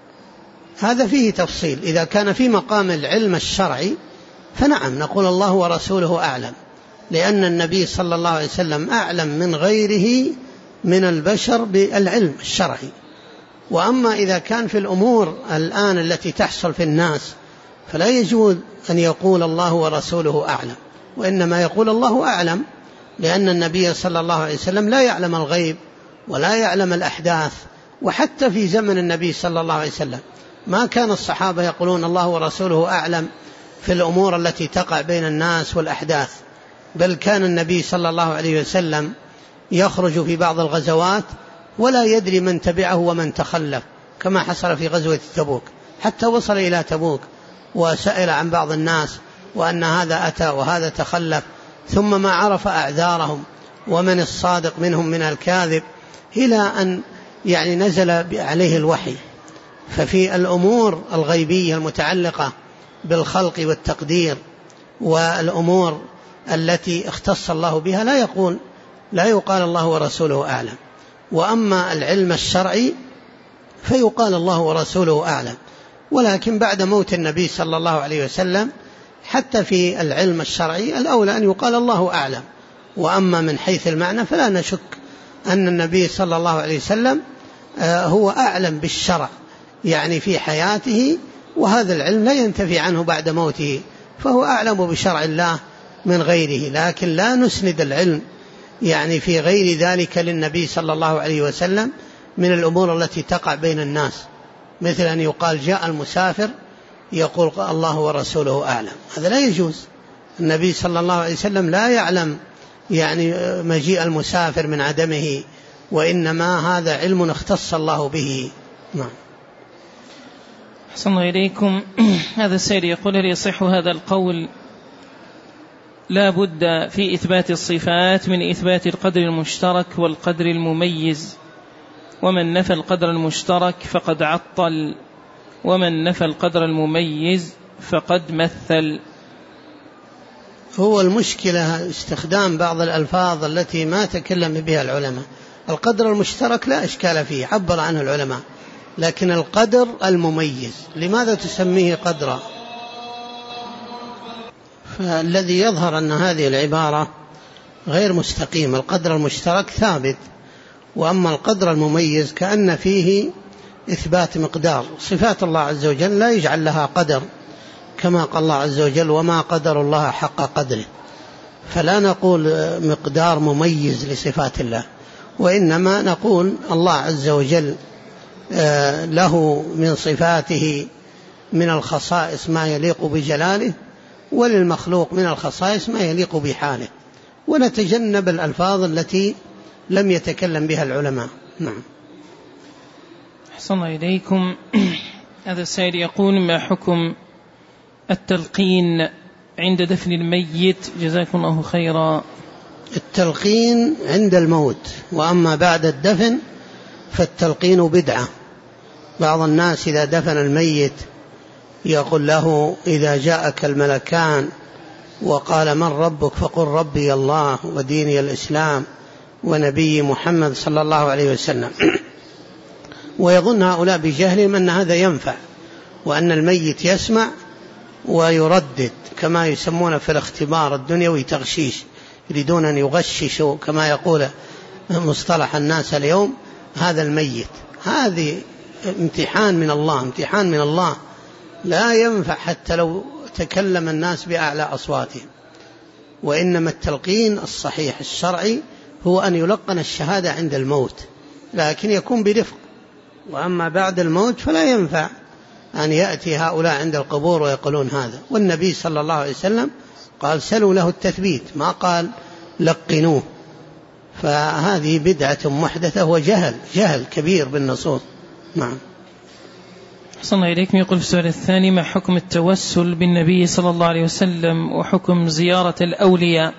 هذا فيه تفصيل. إذا كان في مقام العلم الشرعي فنعم نقول الله ورسوله أعلم، لأن النبي صلى الله عليه وسلم أعلم من غيره من البشر بالعلم الشرعي. وأما إذا كان في الأمور الآن التي تحصل في الناس فلا يجوز أن يقول الله ورسوله أعلم، وإنما يقول الله أعلم، لأن النبي صلى الله عليه وسلم لا يعلم الغيب ولا يعلم الأحداث. وحتى في زمن النبي صلى الله عليه وسلم ما كان الصحابة يقولون الله ورسوله أعلم في الأمور التي تقع بين الناس والأحداث، بل كان النبي صلى الله عليه وسلم يخرج في بعض الغزوات ولا يدري من تبعه ومن تخلف، كما حصل في غزوة تبوك، حتى وصل إلى تبوك وسأل عن بعض الناس وأن هذا أتى وهذا تخلف، ثم ما عرف أعذارهم ومن الصادق منهم من الكاذب، إلى أن يعني نزل عليه الوحي. ففي الأمور الغيبية المتعلقة بالخلق والتقدير والأمور التي اختص الله بها لا يقال الله ورسوله أعلم. وأما العلم الشرعي فيقال الله ورسوله أعلم، ولكن بعد موت النبي صلى الله عليه وسلم حتى في العلم الشرعي الأولى أن يقال الله أعلم. وأما من حيث المعنى فلا نشك أن النبي صلى الله عليه وسلم هو أعلم بالشرع يعني في حياته، وهذا العلم لا ينتفي عنه بعد موته، فهو أعلم بشرع الله من غيره. لكن لا نسند العلم يعني في غير ذلك للنبي صلى الله عليه وسلم من الأمور التي تقع بين الناس، مثل أن يقال جاء المسافر يقول الله ورسوله أعلم، هذا لا يجوز. النبي صلى الله عليه وسلم لا يعلم يعني مجيء المسافر من عدمه، وإنما هذا علم اختص الله به. نعم. أحسن الله إليكم. هذا السائل يقول: هل يصح هذا القول لا بد في إثبات الصفات من إثبات القدر المشترك والقدر المميز، ومن نفى القدر المشترك فقد عطل، ومن نفى القدر المميز فقد مثل؟ هو المشكلة استخدام بعض الألفاظ التي ما تكلم بها العلماء. القدر المشترك لا إشكال فيه، عبر عنه العلماء، لكن القدر المميز لماذا تسميه قدرا؟ فالذي يظهر أن هذه العبارة غير مستقيمة. القدر المشترك ثابت، وأما القدر المميز كأن فيه إثبات مقدار. صفات الله عز وجل لا يجعل لها قدر، كما قال الله عز وجل: وما قدر الله حق قدره. فلا نقول مقدار مميز لصفات الله، وإنما نقول الله عز وجل له من صفاته من الخصائص ما يليق بجلاله، وللمخلوق من الخصائص ما يليق بحاله، ونتجنب الألفاظ التي لم يتكلم بها العلماء. نعم. أحسن إليكم. هذا السائل يقول: ما حكم التلقين عند دفن الميت؟ جزاكم الله خيرا. التلقين عند الموت، وأما بعد الدفن فالتلقين بدعة. بعض الناس إذا دفن الميت يقول له: إذا جاءك الملكان وقال من ربك فقل ربي الله وديني الإسلام ونبي محمد صلى الله عليه وسلم، ويظن هؤلاء بجهلهم أن هذا ينفع، وأن الميت يسمع ويردد، كما يسمون في الاختبار الدنيوي تغشيش، يريدون أن يغششوا كما يقول مصطلح الناس اليوم هذا الميت. هذه امتحان من الله، امتحان من الله لا ينفع حتى لو تكلم الناس بأعلى أصواتهم. وإنما التلقين الصحيح الشرعي هو أن يلقن الشهادة عند الموت، لكن يكون برفق. وأما بعد الموت فلا ينفع أن يأتي هؤلاء عند القبور ويقولون هذا. والنبي صلى الله عليه وسلم قال: سلوا له التثبيت، ما قال لقنوه. فهذه بدعة محدثة وجهل كبير بالنصوص. نعم. أحسن إليكم. يقول في السؤال الثاني: ما حكم التوسل بالنبي صلى الله عليه وسلم وحكم زيارة الأولياء؟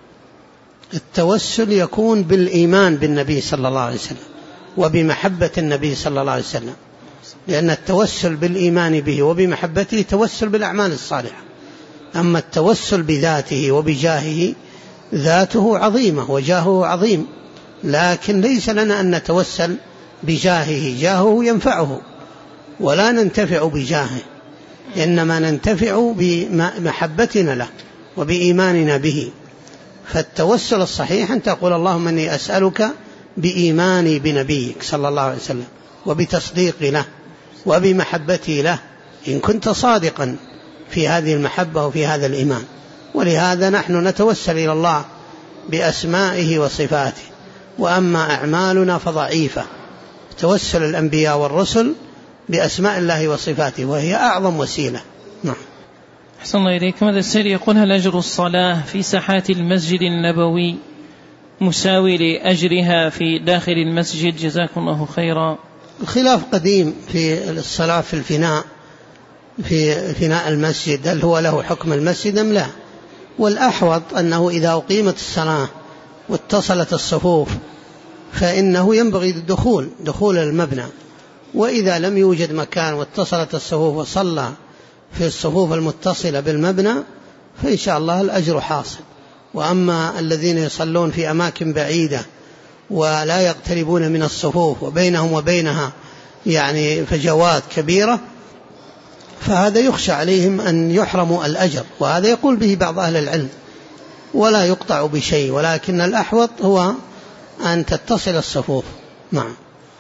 التوسل يكون بالإيمان بالنبي صلى الله عليه وسلم وبمحبة النبي صلى الله عليه وسلم، لأن التوسل بالإيمان به وبمحبته توسل بالأعمال الصالحة. أما التوسل بذاته وبجاهه، ذاته عظيمة وجاهه عظيم، لكن ليس لنا أن نتوسل بجاهه، جاهه ينفعه ولا ننتفع بجاهه، إنما ننتفع بمحبتنا له وبإيماننا به. فالتوسل الصحيح أن تقول: اللهم إني أسألك بإيماني بنبيك صلى الله عليه وسلم وبتصديقي له وبمحبتي له، إن كنت صادقا في هذه المحبة وفي هذا الإيمان. ولهذا نحن نتوسل إلى الله بأسمائه وصفاته، وأما أعمالنا فضعيفة. توسل الأنبياء والرسل بأسماء الله وصفاته، وهي أعظم وسيلة. نعم. أحسن الله إليكم. هذا السائل يقول: هل أجر الصلاة في ساحات المسجد النبوي مساوي لأجرها في داخل المسجد؟ جزاكم الله خيرا. الخلاف قديم في الصلاة في الفناء، في فناء المسجد، هل هو له حكم المسجد أم لا؟ والأحوط أنه إذا أقيمت الصلاة واتصلت الصفوف فإنه ينبغي دخول المبنى، وإذا لم يوجد مكان واتصلت الصفوف وصلى في الصفوف المتصلة بالمبنى فإن شاء الله الأجر حاصل. وأما الذين يصلون في أماكن بعيدة ولا يقتربون من الصفوف وبينهم وبينها يعني فجوات كبيرة، فهذا يخشى عليهم أن يحرموا الأجر، وهذا يقول به بعض أهل العلم، ولا يقطع بشيء، ولكن الأحوط هو أن تتصل الصفوف. نعم.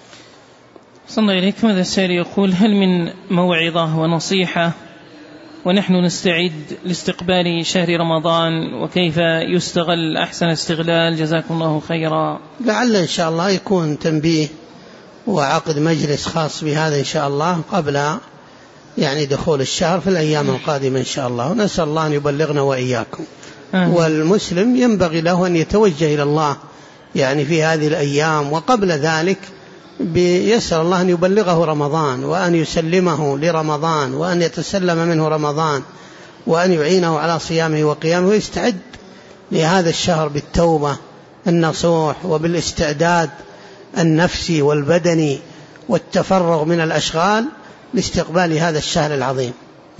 صلى إليكم. هذا السائل يقول: هل من موعظة ونصيحة ونحن نستعد لاستقبال شهر رمضان، وكيف يستغل أحسن استغلال؟ جزاكم الله خيرا. لعل إن شاء الله يكون تنبيه وعقد مجلس خاص بهذا إن شاء الله قبل يعني دخول الشهر في الأيام القادمة إن شاء الله، ونسأل الله أن يبلغنا وإياكم. والمسلم ينبغي له أن يتوجه إلى الله يعني في هذه الأيام، وقبل ذلك يسأل الله أن يبلغه رمضان، وأن يسلمه لرمضان، وأن يتسلم منه رمضان، وأن يعينه على صيامه وقيامه، ويستعد لهذا الشهر بالتوبة النصوح وبالاستعداد النفسي والبدني والتفرغ من الأشغال لاستقبال هذا الشهر العظيم.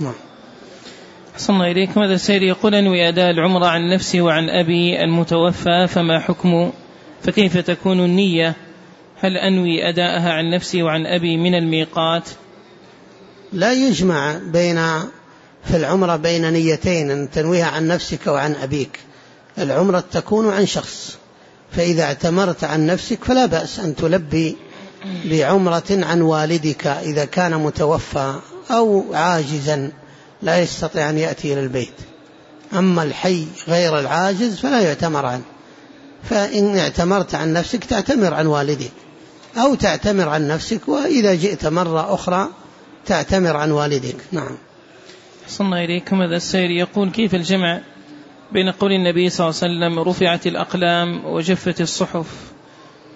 أحسن الله إليكم. هذا السائل يقول: أنوي أداء العمرة عن نفسي وعن أبي المتوفى، فما حكمه؟ فكيف تكون النية؟ هل أنوي أداءها عن نفسي وعن أبي من الميقات؟ لا يجمع في العمرة بين نيتين، أن تنويها عن نفسك وعن أبيك. العمرة تكون عن شخص، فإذا اعتمرت عن نفسك فلا بأس أن تلبي بعمرة عن والدك إذا كان متوفى أو عاجزا لا يستطيع أن يأتي إلى البيت. أما الحي غير العاجز فلا يعتمر عنه، فإن اعتمرت عن نفسك تعتمر عن والدك أو تعتمر عن نفسك، وإذا جئت مرة أخرى تعتمر عن والدك. نعم. أحسن الله إليكم. هذا السائل يقول: كيف الجمع بين قول النبي صلى الله عليه وسلم: رفعت الأقلام وجفت الصحف،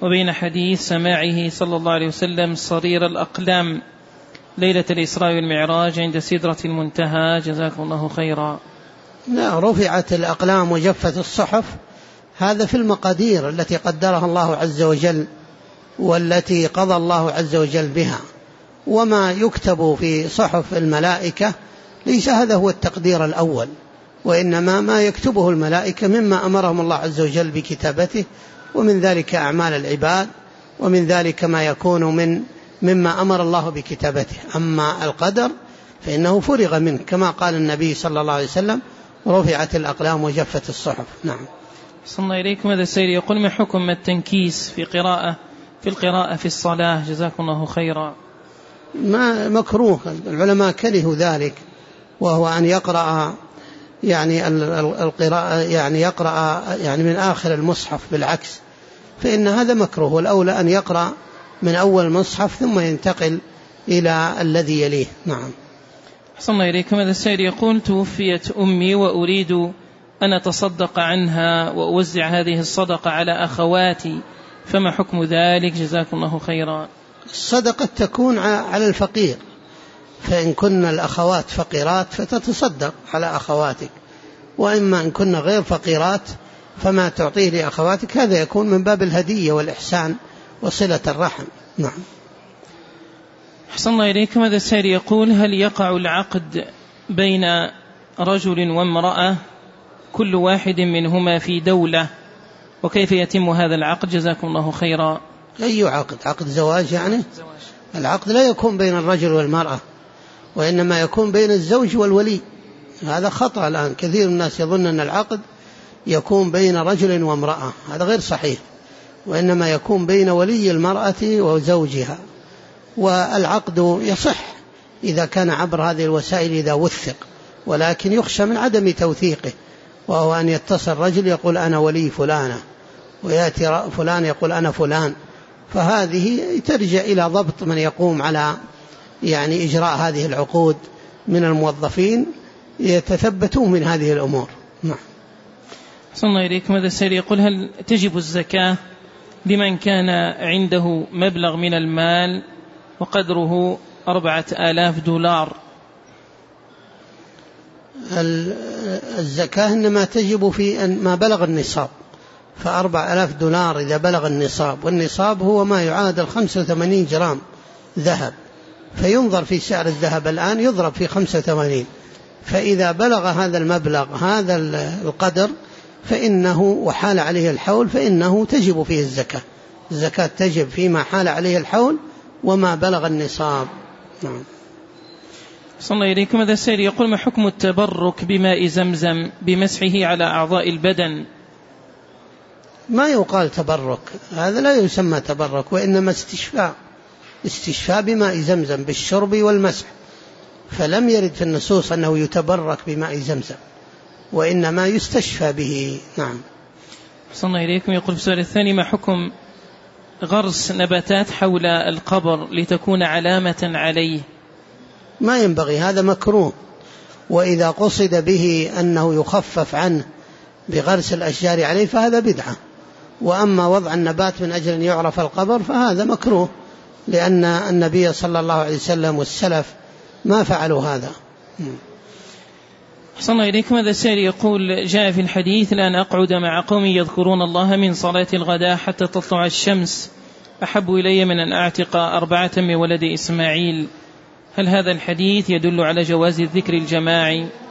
وبين حديث سماعه صلى الله عليه وسلم صرير الأقلام ليلة الإسراء والمعراج عند سدرة المنتهى؟ جزاكم الله خيرا. لا، رفعت الأقلام وجفت الصحف، هذا في المقادير التي قدرها الله عز وجل والتي قضى الله عز وجل بها، وما يكتب في صحف الملائكة ليس هذا هو التقدير الأول، وإنما ما يكتبه الملائكة مما أمرهم الله عز وجل بكتابته، ومن ذلك أعمال العباد، ومن ذلك ما يكون مما أمر الله بكتابته. أما القدر فإنه فرغ منه، كما قال النبي صلى الله عليه وسلم: رفعت الأقلام وجفت الصحف. نعم. صلى الله إليكم. هذا السيد يقول: ما حكم التنكيس في القراءة في الصلاة؟ جزاكم الله خيرا. ما مكروه، العلماء كرهوا ذلك، وهو أن يقرأ يعني القراءة يعني يقرأ يعني من آخر المصحف بالعكس، فإن هذا مكروه، والأولى أن يقرأ من أول مصحف ثم ينتقل إلى الذي يليه. نعم. صلى الله إليكم. هذا السيد يقول: توفيت أمي وأريد أن أتصدق عنها وأوزع هذه الصدقة على أخواتي، فما حكم ذلك؟ جزاكم الله خيرا. الصدقة تكون على الفقير، فإن كن الأخوات فقيرات فتتصدق على أخواتك، وإما إن كن غير فقيرات فما تعطيه لأخواتك، هذا يكون من باب الهدية والإحسان وصلة الرحم. نعم. أحسن الله إليكم. هذا السائل يقول: هل يقع العقد بين رجل وامرأة كل واحد منهما في دولة، وكيف يتم هذا العقد؟ جزاكم الله خيرا. أي عقد؟ عقد زواج يعني؟ العقد لا يكون بين الرجل والمرأة، وإنما يكون بين الزوج والولي. هذا خطأ الآن، كثير من الناس يظن أن العقد يكون بين رجل وامرأة، هذا غير صحيح، وإنما يكون بين ولي المرأة وزوجها. والعقد يصح إذا كان عبر هذه الوسائل إذا وثق، ولكن يخشى من عدم توثيقه، وهو أن يتصل رجل يقول أنا ولي فلانة، ويأتي فلان يقول أنا فلان، فهذه ترجع إلى ضبط من يقوم على يعني إجراء هذه العقود من الموظفين يتثبتون من هذه الأمور. نعم. صلى الله إليكم. هذا السائل يقول: هل تجب الزكاة لمن كان عنده مبلغ من المال وقدره 4,000 دولار؟ الزكاة إنما تجب في ما بلغ النصاب، ف4,000 دولار إذا بلغ النصاب، والنصاب هو ما يعادل 85 جرام ذهب، فينظر في سعر الذهب الآن يضرب في 85، فإذا بلغ هذا المبلغ هذا القدر فإنه وحال عليه الحول فإنه تجب فيه الزكاة. الزكاة تجب فيما حال عليه الحول وما بلغ النصاب. نعم. صلى الله إليكم. هذا السائل يقول: ما حكم التبرك بماء زمزم بمسحه على أعضاء البدن؟ ما يقال تبرك، هذا لا يسمى تبرك، وإنما استشفاء بماء زمزم بالشرب والمسح، فلم يرد في النصوص أنه يتبرك بماء زمزم، وإنما يستشفى به. نعم. صلى الله إليكم. يقول في السؤال الثاني: ما حكم غرس نباتات حول القبر لتكون علامة عليه؟ ما ينبغي، هذا مكروه، وإذا قصد به أنه يخفف عنه بغرس الأشجار عليه فهذا بدعة، وأما وضع النبات من أجل أن يعرف القبر فهذا مكروه، لأن النبي صلى الله عليه وسلم والسلف ما فعلوا هذا. صلى الله إليكم. هذا السائل يقول: جاء في الحديث: لأن أقعد مع قوم يذكرون الله من صلاة الغداء حتى تطلع الشمس أحب إلي من أن أعتق 4 من ولد إسماعيل. هل هذا الحديث يدل على جواز الذكر الجماعي؟